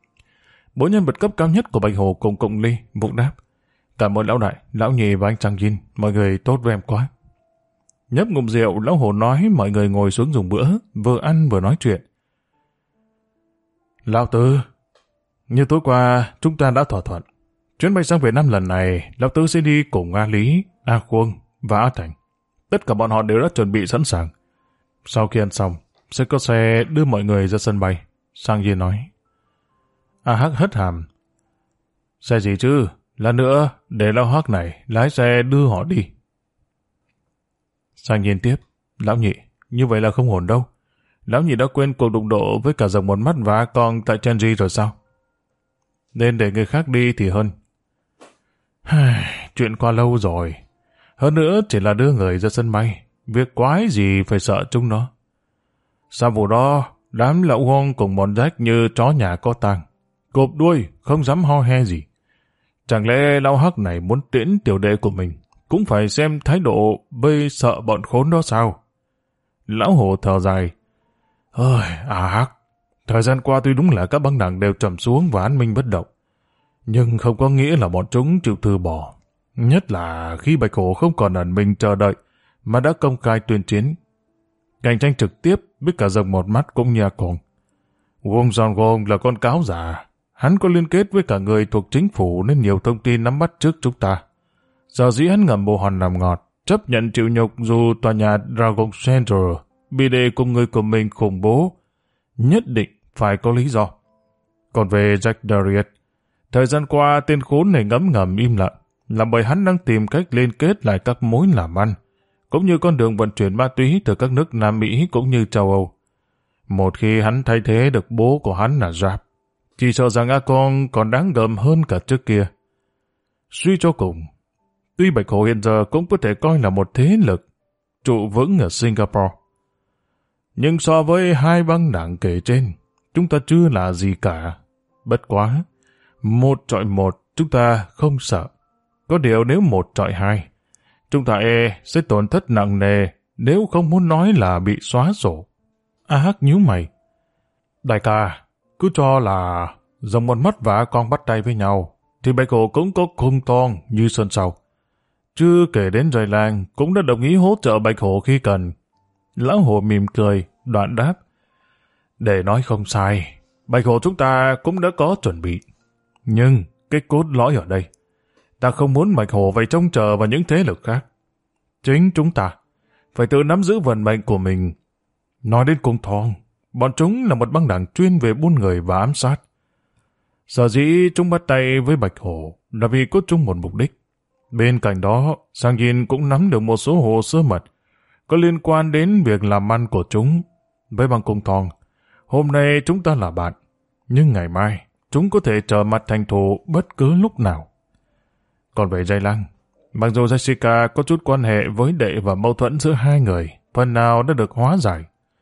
4 nhân vật cấp cao nhất của Bạch Hồ cùng ly, Vũ đáp. Cảm ơn Lão Đại, Lão Nhị và anh Sang-jin, mọi người tốt với em quá. Nhấp ngụm rượu, Lão Hồ nói mọi người ngồi xuống dùng bữa, vừa ăn vừa nói chuyện. Lão Tứ, như tối qua chúng ta đã thỏa thuận. Chuyến bay sang Việt Nam lần này, Lão Tứ sẽ đi cùng A Lý, A Khuông và A Thành. Tất cả bọn họ đều đã chuẩn bị sẵn sàng. Sau khi ăn xong, sẽ có xe đưa mọi người ra sân bay. Sang-jin nói. A Hắc hất hàm. Xe gì chứ? Là nữa, để Lão Hắc này lái xe đưa họ đi. Sang-jin tiếp. Lão Nhị, như vậy là không ổn đâu. Lão Nhị đã quên cuộc đụng độ với cả dòng một mắt và con tại Chenji rồi sao? Nên để người khác đi thì hơn. Chuyện qua lâu rồi. Hơn nữa chỉ là đưa người ra sân bay. Việc quái gì phải sợ chúng nó. Sau vụ đó, đám lão hoang cùng bọn rách như chó nhà có tang. Cộp đuôi, không dám ho he gì. Chẳng lẽ lão Hắc này muốn tiễn tiểu đệ của mình cũng phải xem thái độ bây sợ bọn khốn đó sao. Lão Hồ thở dài. Ơi, Hắc, thời gian qua tuy đúng là các băng đảng đều trầm xuống và an minh bất động, nhưng không có nghĩa là bọn chúng chịu từ bỏ. Nhất là khi Bạch Hổ không còn ẩn mình chờ đợi, mà đã công khai tuyên chiến. Cạnh tranh trực tiếp với cả rồng một mắt cũng như con. Wong Jong là con cáo già. Hắn có liên kết với cả người thuộc chính phủ nên nhiều thông tin nắm bắt trước chúng ta. Giờ dĩ hắn ngầm bộ hòn làm ngọt, chấp nhận chịu nhục dù tòa nhà Dragon Center bị đệ cùng người của mình khủng bố. Nhất định phải có lý do. Còn về Jack Darius, thời gian qua tên khốn này ngấm ngầm im lặng, là bởi hắn đang tìm cách liên kết lại các mối làm ăn, cũng như con đường vận chuyển ma túy từ các nước Nam Mỹ cũng như châu Âu. Một khi hắn thay thế được bố của hắn là Giáp, chỉ sợ rằng A-Con còn đáng gờm hơn cả trước kia. Suy cho cùng, tuy Bạch Hổ hiện giờ cũng có thể coi là một thế lực trụ vững ở Singapore, nhưng so với hai băng đảng kể trên, chúng ta chưa là gì cả. Bất quá, 1 chọi 1 chúng ta không sợ. Có điều nếu 1 chọi 2, chúng ta sẽ tổn thất nặng nề, nếu không muốn nói là bị xóa sổ. A Hắc nhíu mày. Đại ca, cứ cho là rồng một mắt và con bắt tay với nhau, thì Bạch Hổ cũng có khung toan như sơn sầu. Chưa kể đến Rời Lang cũng đã đồng ý hỗ trợ Bạch Hổ khi cần. Lão Hồ mỉm cười, đoạn đáp. Để nói không sai, Bạch Hổ chúng ta cũng đã có chuẩn bị. Nhưng cái cốt lõi ở đây, ta không muốn Bạch Hổ phải trông chờ vào những thế lực khác. Chính chúng ta phải tự nắm giữ vận mệnh của mình. Nói đến cung thong, bọn chúng là một băng đảng chuyên về buôn người và ám sát. Sở dĩ chúng bắt tay với Bạch Hổ là vì có chung một mục đích. Bên cạnh đó, Sang Yin cũng nắm được một số hồ sơ mật có liên quan đến việc làm ăn của chúng. Với băng cung thong, hôm nay chúng ta là bạn, nhưng ngày mai chúng có thể trở mặt thành thù bất cứ lúc nào. Còn về Giai Lăng, mặc dù Jessica có chút quan hệ với đệ và mâu thuẫn giữa hai người, phần nào đã được hóa giải.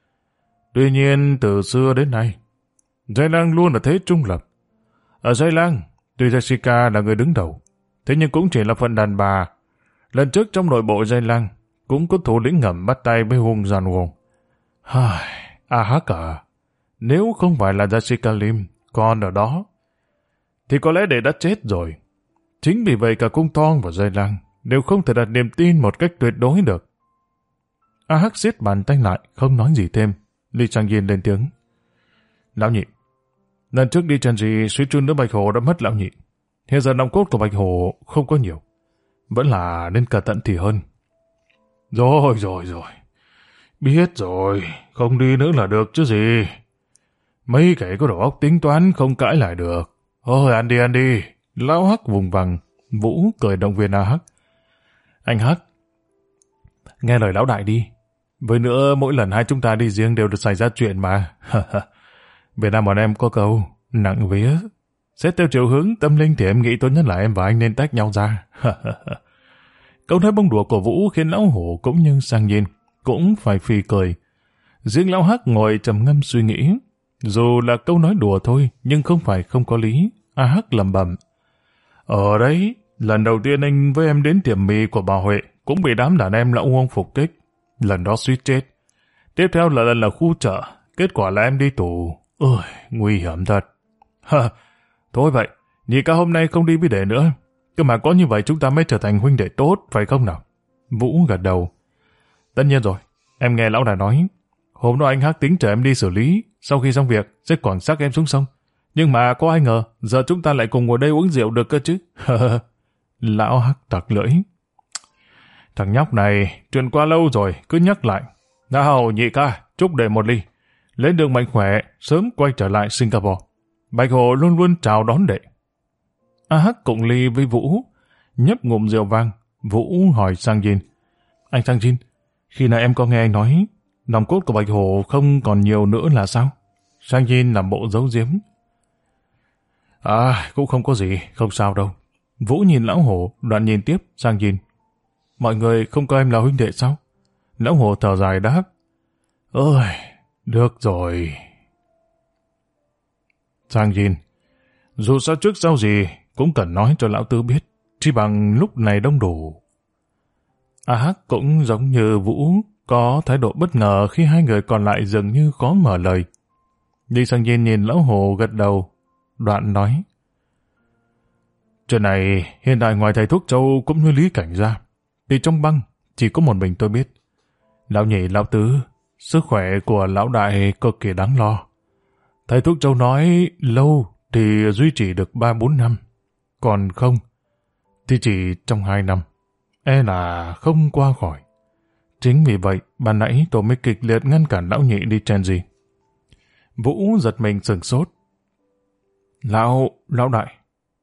Tuy nhiên, từ xưa đến nay, Giai Lăng luôn ở thế trung lập. Ở Giai Lăng, tuy Jessica là người đứng đầu, thế nhưng cũng chỉ là phận đàn bà. Lần trước trong nội bộ Giai Lăng, cũng có thủ lĩnh ngầm bắt tay với Hung Giàn Wong. Hắc à, nếu không phải là Jessica Lim còn ở đó, thì có lẽ đệ đã chết rồi. Chính vì vậy cả Cung Thong và Giai Lăng đều không thể đặt niềm tin một cách tuyệt đối được. Hắc siết bàn tay lại, không nói gì thêm. Lee Sang Yin lên tiếng. Lão nhị, lần trước đi trần gì suýt chút nữa Bạch Hổ đã mất lão nhị. Hiện giờ nòng cốt của Bạch Hổ không có nhiều. Vẫn là nên cẩn thận thì hơn. Rồi. Biết rồi, không đi nữa là được chứ gì. Mấy kẻ có đầu óc tính toán không cãi lại được. Ôi, ăn đi. Lão Hắc vùng vằng, Vũ cười động viên Hắc. Anh Hắc, nghe lời lão đại đi. Với nữa, mỗi lần hai chúng ta đi riêng đều được xảy ra chuyện mà. Việt Nam bọn em có câu, nặng vía. Xét theo chiều hướng tâm linh thì em nghĩ tốt nhất là em và anh nên tách nhau ra. Câu nói bông đùa của Vũ khiến lão Hổ cũng như Sang Yin cũng phải phì cười. Riêng lão Hắc ngồi trầm ngâm suy nghĩ. Dù là câu nói đùa thôi, nhưng không phải không có lý. Hắc lẩm bẩm. Ở đấy, lần đầu tiên anh với em đến tiệm mì của bà Huệ cũng bị đám đàn em lão Uông phục kích. Lần đó suýt chết. Tiếp theo là lần là khu chợ. Kết quả là em đi tù. Ôi, nguy hiểm thật. Thôi vậy, nhị ca hôm nay không đi với đệ nữa. Cơ mà có như vậy chúng ta mới trở thành huynh đệ tốt, phải không nào? Vũ gật đầu. Tất nhiên rồi, em nghe lão đại nói. Hôm đó anh Hắc tính chở em đi xử lý, sau khi xong việc sẽ quẳng xác em xuống sông. Nhưng mà có ai ngờ, giờ chúng ta lại cùng ngồi đây uống rượu được cơ chứ. Lão Hắc tặc lưỡi. Thằng nhóc này, chuyện qua lâu rồi, cứ nhắc lại. Nào nhị ca, chúc đệ một ly. Lên đường mạnh khỏe, sớm quay trở lại Singapore. Bạch Hổ luôn luôn chào đón đệ. Hắc cùng ly với Vũ, nhấp ngụm rượu vang. Vũ hỏi Sang Yin. Anh Sang Yin, khi nãy em có nghe anh nói, nòng cốt của Bạch Hổ không còn nhiều nữa là sao? Sang Yin làm bộ giấu giếm. Cũng không có gì, không sao đâu. Vũ nhìn lão Hổ, đoạn nhìn tiếp Sang Yin. Mọi người không coi em là huynh đệ sao? Lão Hổ thở dài đáp. Ôi, được rồi. Sang Yin, dù sao trước sau gì cũng cần nói cho lão tứ biết, chỉ bằng lúc này đông đủ. A Hắc cũng giống như Vũ có thái độ bất ngờ khi hai người còn lại dường như khó mở lời. Lý Sang Nhiên nhìn Lão Hồ gật đầu, đoạn nói: Chuyện này hiện tại ngoài thầy thuốc Châu cũng như Lý Cảnh ra, thì trong băng chỉ có một mình tôi biết. Lão Nhị, Lão Tứ, sức khỏe của Lão Đại cực kỳ đáng lo. Thầy thuốc Châu nói lâu thì duy trì được 3-4 năm, còn không thì chỉ trong 2 năm, là không qua khỏi. Chính vì vậy, ban nãy tôi mới kịch liệt ngăn cản Lão Nhị đi chen gì. Vũ giật mình sửng sốt. Lão Đại.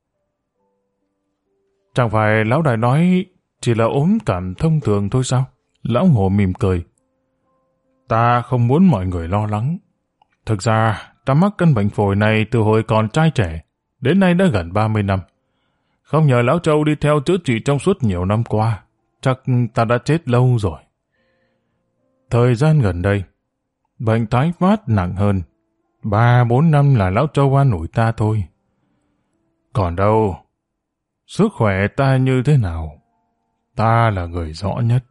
Chẳng phải Lão Đại nói chỉ là ốm cảm thông thường thôi sao? Lão Hồ mỉm cười. Ta không muốn mọi người lo lắng. Thực ra, ta mắc căn bệnh phổi này từ hồi còn trai trẻ, đến nay đã gần 30 năm. Không nhờ Lão Châu đi theo chữa trị trong suốt nhiều năm qua, chắc ta đã chết lâu rồi. Thời gian gần đây, bệnh tái phát nặng hơn. 3-4 năm là Lão Châu an ủi ta thôi. Còn đâu, sức khỏe ta như thế nào, ta là người rõ nhất.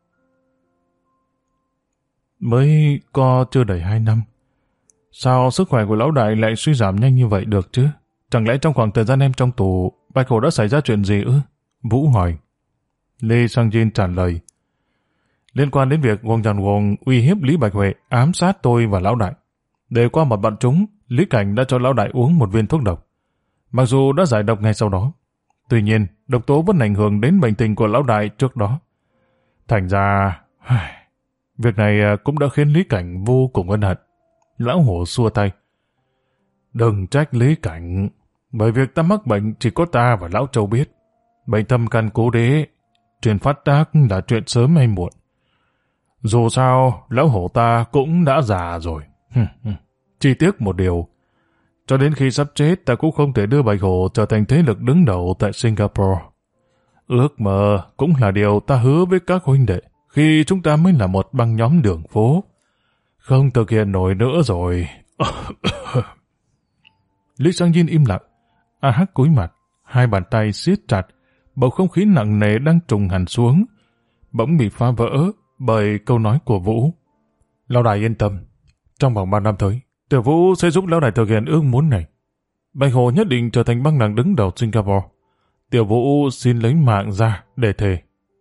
Mới có chưa đầy 2 năm, sao sức khỏe của Lão Đại lại suy giảm nhanh như vậy được chứ? Chẳng lẽ trong khoảng thời gian em trong tù, Bạch Hổ đã xảy ra chuyện gì ư? Vũ hỏi. Lê Sang Jin trả lời. Liên quan đến việc Wong Jan Wong uy hiếp Lý Bạch Huệ ám sát tôi và Lão Đại. Để qua mặt bọn chúng, Lý Cảnh đã cho Lão Đại uống một viên thuốc độc. Mặc dù đã giải độc ngay sau đó, tuy nhiên độc tố vẫn ảnh hưởng đến bệnh tình của Lão Đại trước đó. Thành ra, việc này cũng đã khiến Lý Cảnh vô cùng ân hận. Lão Hổ xua tay. Đừng trách Lý Cảnh, bởi việc ta mắc bệnh chỉ có ta và Lão Châu biết. Bệnh tâm căn cố đế, chuyện phát tác là chuyện sớm hay muộn. Dù sao, Lão Hổ ta cũng đã già rồi. Chỉ tiếc một điều, cho đến khi sắp chết ta cũng không thể đưa Bạch Hổ trở thành thế lực đứng đầu tại Singapore. Ước mơ cũng là điều ta hứa với các huynh đệ khi chúng ta mới là một băng nhóm đường phố. Không thực hiện nổi nữa rồi. Lý Sang Jin im lặng. A Hắc cúi mặt, hai bàn tay siết chặt, bầu không khí nặng nề đang trùng hẳn xuống, bỗng bị phá vỡ bởi câu nói của Vũ. Lão Đại yên tâm, trong vòng 3 năm tới, Tiểu Vũ sẽ giúp Lão Đại thực hiện ước muốn này. Bạch Hổ nhất định trở thành băng đảng đứng đầu Singapore. Tiểu Vũ xin lấy mạng ra để thề.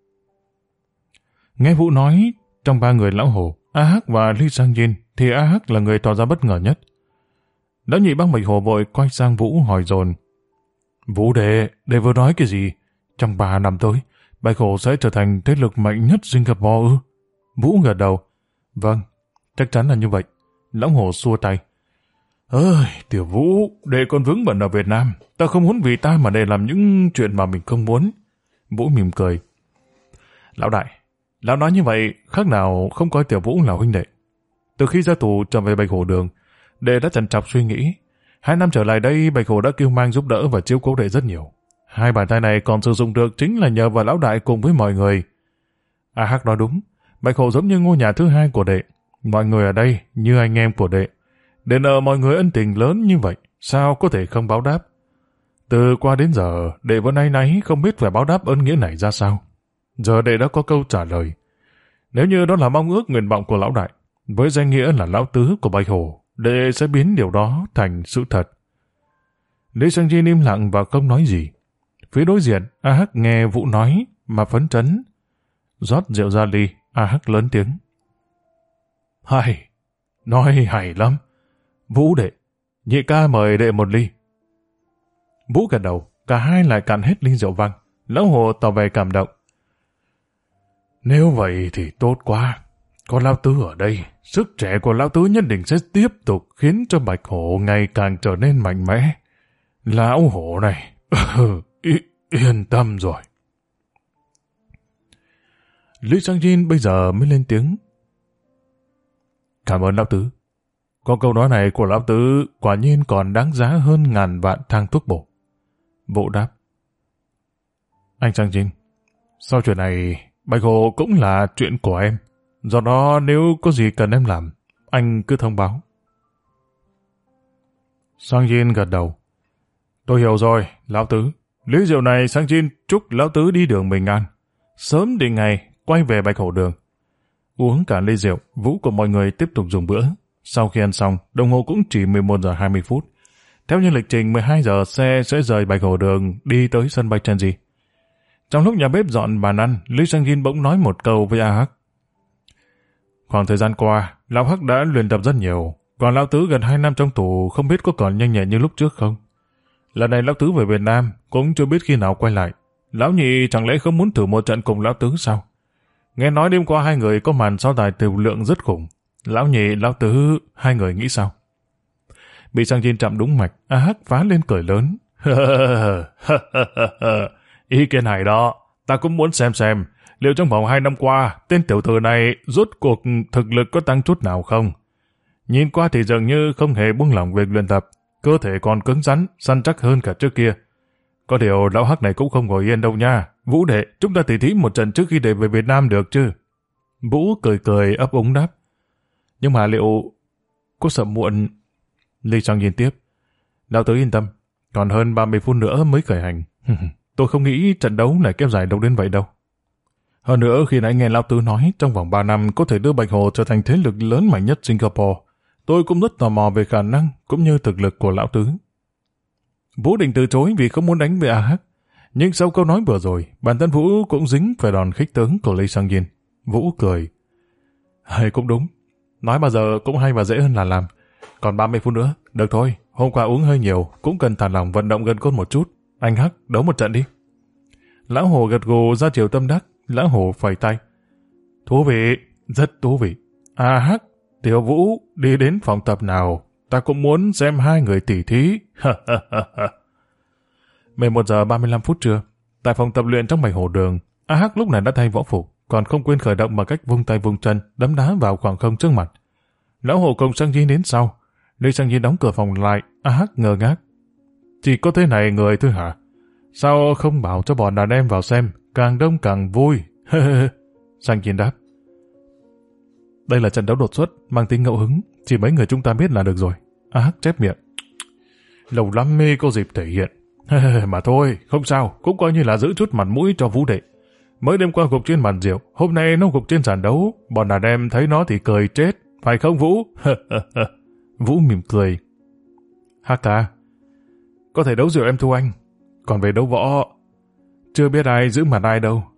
Nghe Vũ nói, trong 3 người Lão Hổ, A Hắc và Lý Sang Jin thì A Hắc là người tỏ ra bất ngờ nhất. Lão Nhị băng Bạch Hổ vội quay sang Vũ hỏi dồn. Vũ đệ vừa nói cái gì? Trong 3 năm tới, Bạch Hổ sẽ trở thành thế lực mạnh nhất Singapore ư? Vũ gật đầu. Vâng, chắc chắn là như vậy. Lão Hổ xua tay. Ơi, Tiểu Vũ, đệ còn vướng bận ở Việt Nam. Ta không muốn vì ta mà đệ làm những chuyện mà mình không muốn. Vũ mỉm cười. Lão Đại, Lão nói như vậy khác nào không coi Tiểu Vũ là huynh đệ. Từ khi ra tù trở về Bạch Hổ Đường, đệ đã trằn trọc suy nghĩ. 2 năm trở lại đây, Bạch Hổ đã kêu mang giúp đỡ và chiếu cố đệ rất nhiều. 2 bàn tay này còn sử dụng được chính là nhờ vào Lão Đại cùng với mọi người. A Hắc nói đúng, Bạch Hổ giống như ngôi nhà thứ hai của đệ. Mọi người ở đây như anh em của đệ. Đệ nợ mọi người ân tình lớn như vậy, sao có thể không báo đáp? Từ qua đến giờ, đệ vẫn áy náy không biết phải báo đáp ơn nghĩa này ra sao. Giờ đệ đã có câu trả lời. Nếu như đó là mong ước nguyện vọng của Lão Đại, với danh nghĩa là Lão Tứ của Bạch Hổ, đệ sẽ biến điều đó thành sự thật. Lý Sang Jin im lặng và không nói gì. Phía đối diện, A Hắc nghe Vũ nói mà phấn chấn. Rót rượu ra ly, A Hắc lớn tiếng. Hay, nói hay lắm. Vũ đệ, nhị ca mời đệ một ly. Vũ gật đầu, cả hai lại cạn hết ly rượu vang. Lão Hồ tỏ vẻ cảm động. Nếu vậy thì tốt quá. Có Lão Tứ ở đây, sức trẻ của Lão Tứ nhất định sẽ tiếp tục khiến cho Bạch Hổ ngày càng trở nên mạnh mẽ. Lão Hổ này, yên tâm rồi. Lý Sang Jin bây giờ mới lên tiếng. Cảm ơn Lão Tứ. Có câu nói này của Lão Tứ quả nhiên còn đáng giá hơn ngàn vạn thang thuốc bổ. Vũ đáp. Anh Sang Jin, sau chuyện này, Bạch Hổ cũng là chuyện của em. Do đó nếu có gì cần em làm, anh cứ thông báo. Sang Jin gật đầu. Tôi hiểu rồi, Lão Tứ. Lý rượu này Sang Jin chúc Lão Tứ đi đường bình an. Sớm định ngày quay về Bạch Hổ Đường. Uống cả ly rượu, Vũ cùng mọi người tiếp tục dùng bữa. Sau khi ăn xong, đồng hồ cũng chỉ 11 giờ 20 phút. Theo như lịch trình 12 giờ xe sẽ rời Bạch Hổ Đường đi tới sân bay Changi. Trong lúc nhà bếp dọn bàn ăn, Lee Sang-jin bỗng nói một câu với A Hắc. Khoảng thời gian qua, Lão Hắc đã luyện tập rất nhiều, còn Lão Tứ gần 2 năm trong tù không biết có còn nhanh nhẹn như lúc trước không? Lần này Lão Tứ về Việt Nam cũng chưa biết khi nào quay lại. Lão Nhị chẳng lẽ không muốn thử một trận cùng Lão Tứ sao? Nghe nói đêm qua hai người có màn so tài tiểu lượng rất khủng. Lão Nhị, Lão Tứ, hai người nghĩ sao? Bị Sang-jin chạm đúng mạch, A Hắc phá lên cười lớn. Ý kiến này đó, ta cũng muốn xem liệu trong vòng 2 năm qua tên tiểu tử này rốt cuộc thực lực có tăng chút nào không. Nhìn qua thì dường như không hề buông lỏng việc luyện tập, cơ thể còn cứng rắn, săn chắc hơn cả trước kia. Có điều Lão Hắc này cũng không ngồi yên đâu nha. Vũ đệ, chúng ta tỉ thí một trận trước khi để về Việt Nam được chứ? Vũ cười cười ấp úng đáp. Nhưng mà liệu có sợ muộn? Lee Sang-jin tiếp. Lão Tứ yên tâm, còn hơn 30 phút nữa mới khởi hành. Tôi không nghĩ trận đấu này kéo dài đâu đến vậy đâu. Hơn nữa khi nãy nghe Lão Tứ nói trong vòng 3 năm có thể đưa Bạch Hồ trở thành thế lực lớn mạnh nhất Singapore, tôi cũng rất tò mò về khả năng cũng như thực lực của Lão Tứ. Vũ định từ chối vì không muốn đánh với A Hắc, nhưng sau câu nói vừa rồi, bản thân Vũ cũng dính phải đòn khích tướng của Lee Sang-jin. Vũ cười. Hay cũng đúng, nói bao giờ cũng hay và dễ hơn là làm. Còn 30 phút nữa, được thôi, hôm qua uống hơi nhiều, cũng cần thả lỏng vận động gân cốt một chút. Anh Hắc, đấu một trận đi. Lão Hổ gật gù ra chiều tâm đắc, Lão Hổ phẩy tay. Thú vị, rất thú vị. A Hắc, Tiểu Vũ, đi đến phòng tập nào, ta cũng muốn xem hai người tỉ thí. 11 giờ 35 phút trưa, tại phòng tập luyện trong Bạch Hổ Đường, A Hắc lúc này đã thay võ phục, còn không quên khởi động bằng cách vung tay vung chân, đấm đá vào khoảng không trước mặt. Lão Hổ cùng Sang-jin đến sau. Lee Sang-jin đóng cửa phòng lại, A Hắc ngơ ngác. Chỉ có thế này người thôi hả? Sao không bảo cho bọn đàn em vào xem, càng đông càng vui. Sang-jin đáp. Đây là trận đấu đột xuất, mang tính ngẫu hứng, chỉ mấy người chúng ta biết là được rồi. A Hắc chép miệng. Lâu lắm mê có dịp thể hiện. Mà thôi, không sao, cũng coi như là giữ chút mặt mũi cho Vũ đệ. Mới đêm qua gục trên bàn rượu, hôm nay nó gục trên sàn đấu, bọn đàn em thấy nó thì cười chết, phải không Vũ? Vũ mỉm cười. Hắc ca, có thể đấu rượu em thua anh, còn về đấu võ, chưa biết ai giữ mặt ai đâu.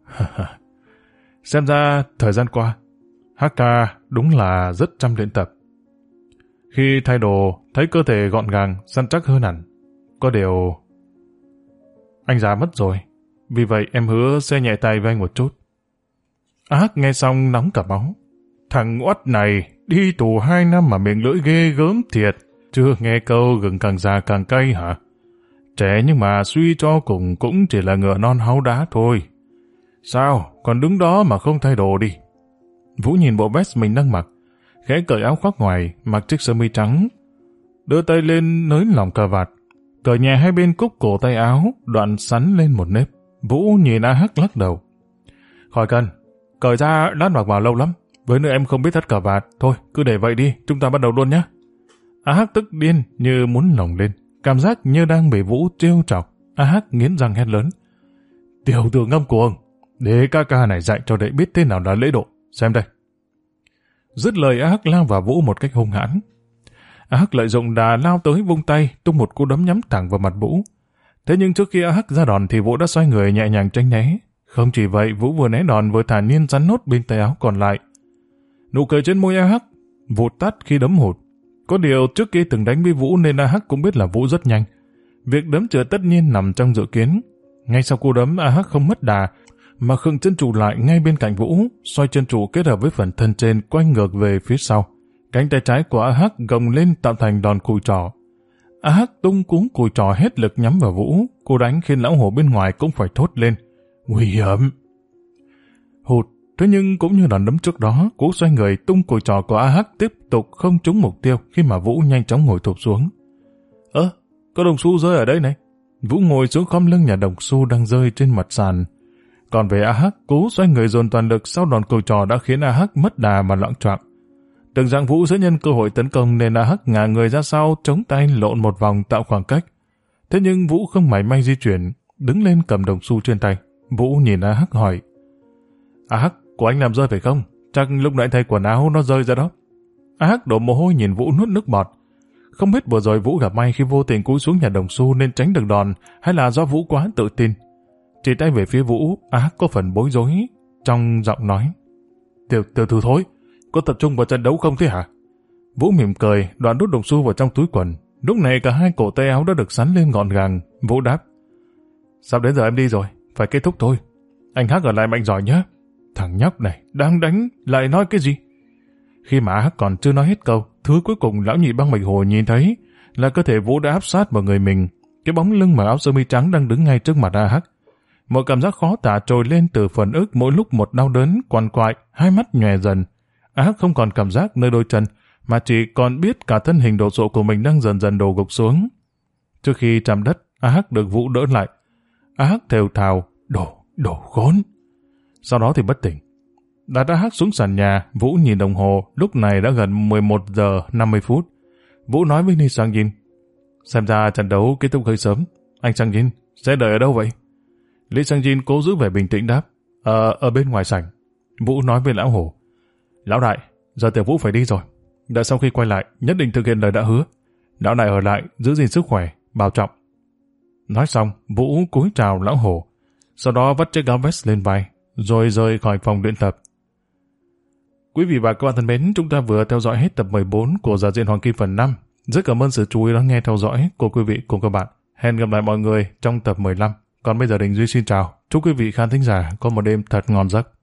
Xem ra thời gian qua, Hắc ca đúng là rất chăm luyện tập. Khi thay đồ, thấy cơ thể gọn gàng, săn chắc hơn hẳn. Có điều, anh già mất rồi, vì vậy em hứa sẽ nhẹ tay với anh một chút. A Hắc nghe xong nóng cả máu. Thằng oắt này, đi tù 2 năm mà miệng lưỡi ghê gớm thiệt. Chưa nghe câu gừng càng già càng cay hả? Trẻ nhưng mà suy cho cùng cũng chỉ là ngựa non háu đá thôi. Sao, còn đứng đó mà không thay đồ đi? Vũ nhìn bộ vest mình đang mặc, khẽ cởi áo khoác ngoài, mặc chiếc sơ mi trắng, đưa tay lên nới lỏng cà vạt, cởi nhẹ hai bên cúc cổ tay áo, đoạn sắn lên một nếp. Vũ nhìn A Hắc lắc đầu. Khỏi cần, cởi ra lát mặc vào lâu lắm. Với nữa em không biết thắt cà vạt, thôi cứ để vậy đi, chúng ta bắt đầu luôn nhé. A Hắc tức điên như muốn lồng lên, cảm giác như đang bị Vũ trêu chọc. A Hắc nghiến răng hét lớn. Tiểu tử ngông cuồng, để ca này dạy cho đệ biết thế nào là lễ độ, xem đây. Dứt lời A Hắc lao vào Vũ một cách hung hãn. A Hắc lợi dụng đà lao tới vung tay, tung một cú đấm nhắm thẳng vào mặt Vũ. Thế nhưng trước khi A Hắc ra đòn thì Vũ đã xoay người nhẹ nhàng tránh né. Không chỉ vậy, Vũ vừa né đòn vừa thản nhiên rắn nốt bên tay áo còn lại. Nụ cười trên môi A Hắc vụt tắt khi đấm hụt. Có điều trước khi từng đánh với Vũ nên A Hắc cũng biết là Vũ rất nhanh. Việc đấm chừa tất nhiên nằm trong dự kiến. Ngay sau cú đấm, A Hắc không mất đà mà khựng chân trụ lại ngay bên cạnh Vũ, xoay chân trụ kết hợp với phần thân trên quay ngược về phía sau. Cánh tay trái của A Hắc gồng lên tạo thành đòn cùi trỏ. A Hắc tung cuống cùi trỏ hết lực nhắm vào Vũ. Cú đánh khiến lão hổ bên ngoài cũng phải thốt lên. Nguy hiểm! Hụt. Thế nhưng cũng như đòn đấm trước đó, cú xoay người tung cùi trỏ của A Hắc tiếp tục không trúng mục tiêu khi mà Vũ nhanh chóng ngồi thụp xuống. Có đồng xu rơi ở đây này. Vũ ngồi xuống khom lưng nhà đồng xu đang rơi trên mặt sàn. Còn về A Hắc, cú xoay người dồn toàn lực sau đòn cùi trỏ đã khiến A Hắc mất đà mà loạng choạng. Tưởng rằng Vũ sẽ nhân cơ hội tấn công nên A Hắc ngả người ra sau, chống tay lộn một vòng tạo khoảng cách. Thế nhưng Vũ không mảy may di chuyển, đứng lên cầm đồng xu trên tay. Vũ nhìn A Hắc hỏi. A Hắc, của anh làm rơi phải không? Chắc lúc nãy thay quần áo nó rơi ra đó. A Hắc đổ mồ hôi nhìn Vũ nuốt nước bọt. Không biết vừa rồi Vũ gặp may khi vô tình cúi xuống nhà đồng xu nên tránh được đòn, hay là do Vũ quá tự tin. Chỉ tay về phía Vũ, A Hắc có phần bối rối, trong giọng nói: Tiểu thư thôi, có tập trung vào trận đấu không thế hả? Vũ mỉm cười, đoạn đút đồng xu vào trong túi quần. Lúc này cả hai cổ tay áo đã được sắn lên gọn gàng. Vũ đáp: Sắp đến giờ em đi rồi, phải kết thúc thôi. Anh Hắc ở lại mạnh giỏi nhé. Thằng nhóc này, đang đánh, lại nói cái gì? Khi mà Hắc còn chưa nói hết câu, thứ cuối cùng lão nhị băng bạch hồ nhìn thấy là cơ thể Vũ đã áp sát vào người mình. Cái bóng lưng mặc áo sơ mi trắng đang đứng ngay trước mặt A Hắc. Một cảm giác khó tả trồi lên từ phần ức, mỗi lúc một đau đớn, quằn quại, hai mắt nhòe dần. A Hắc không còn cảm giác nơi đôi chân, mà chỉ còn biết cả thân hình đồ sộ của mình đang dần dần đổ gục xuống. Trước khi chạm đất, A Hắc được Vũ đỡ lại. A Hắc thều thào: Đồ khốn. Sau đó thì bất tỉnh. Đặt A Hắc xuống sàn nhà, Vũ nhìn đồng hồ, lúc này đã gần 11 giờ 50 phút. Vũ nói với Lee Sang Jin: Xem ra trận đấu kết thúc hơi sớm. Anh Sang Jin sẽ đợi ở đâu vậy? Lee Sang Jin cố giữ vẻ bình tĩnh đáp: Ở bên ngoài sảnh. Vũ nói với lão hổ: Lão đại, giờ tiểu Vũ phải đi rồi. Đợi sau khi quay lại, nhất định thực hiện lời đã hứa. Lão đại ở lại, giữ gìn sức khỏe, bảo trọng. Nói xong, Vũ cúi chào lão hổ, sau đó vắt chiếc áo vest lên vai, rồi rời khỏi phòng luyện tập. Quý vị và các bạn thân mến, chúng ta vừa theo dõi hết tập 14 của Giả Diện Hoàng Kim phần 5. Rất cảm ơn sự chú ý lắng nghe theo dõi của quý vị cùng các bạn. Hẹn gặp lại mọi người trong tập 15. Còn bây giờ Đình Duy xin chào. Chúc quý vị khán thính giả có một đêm thật ngon giấc.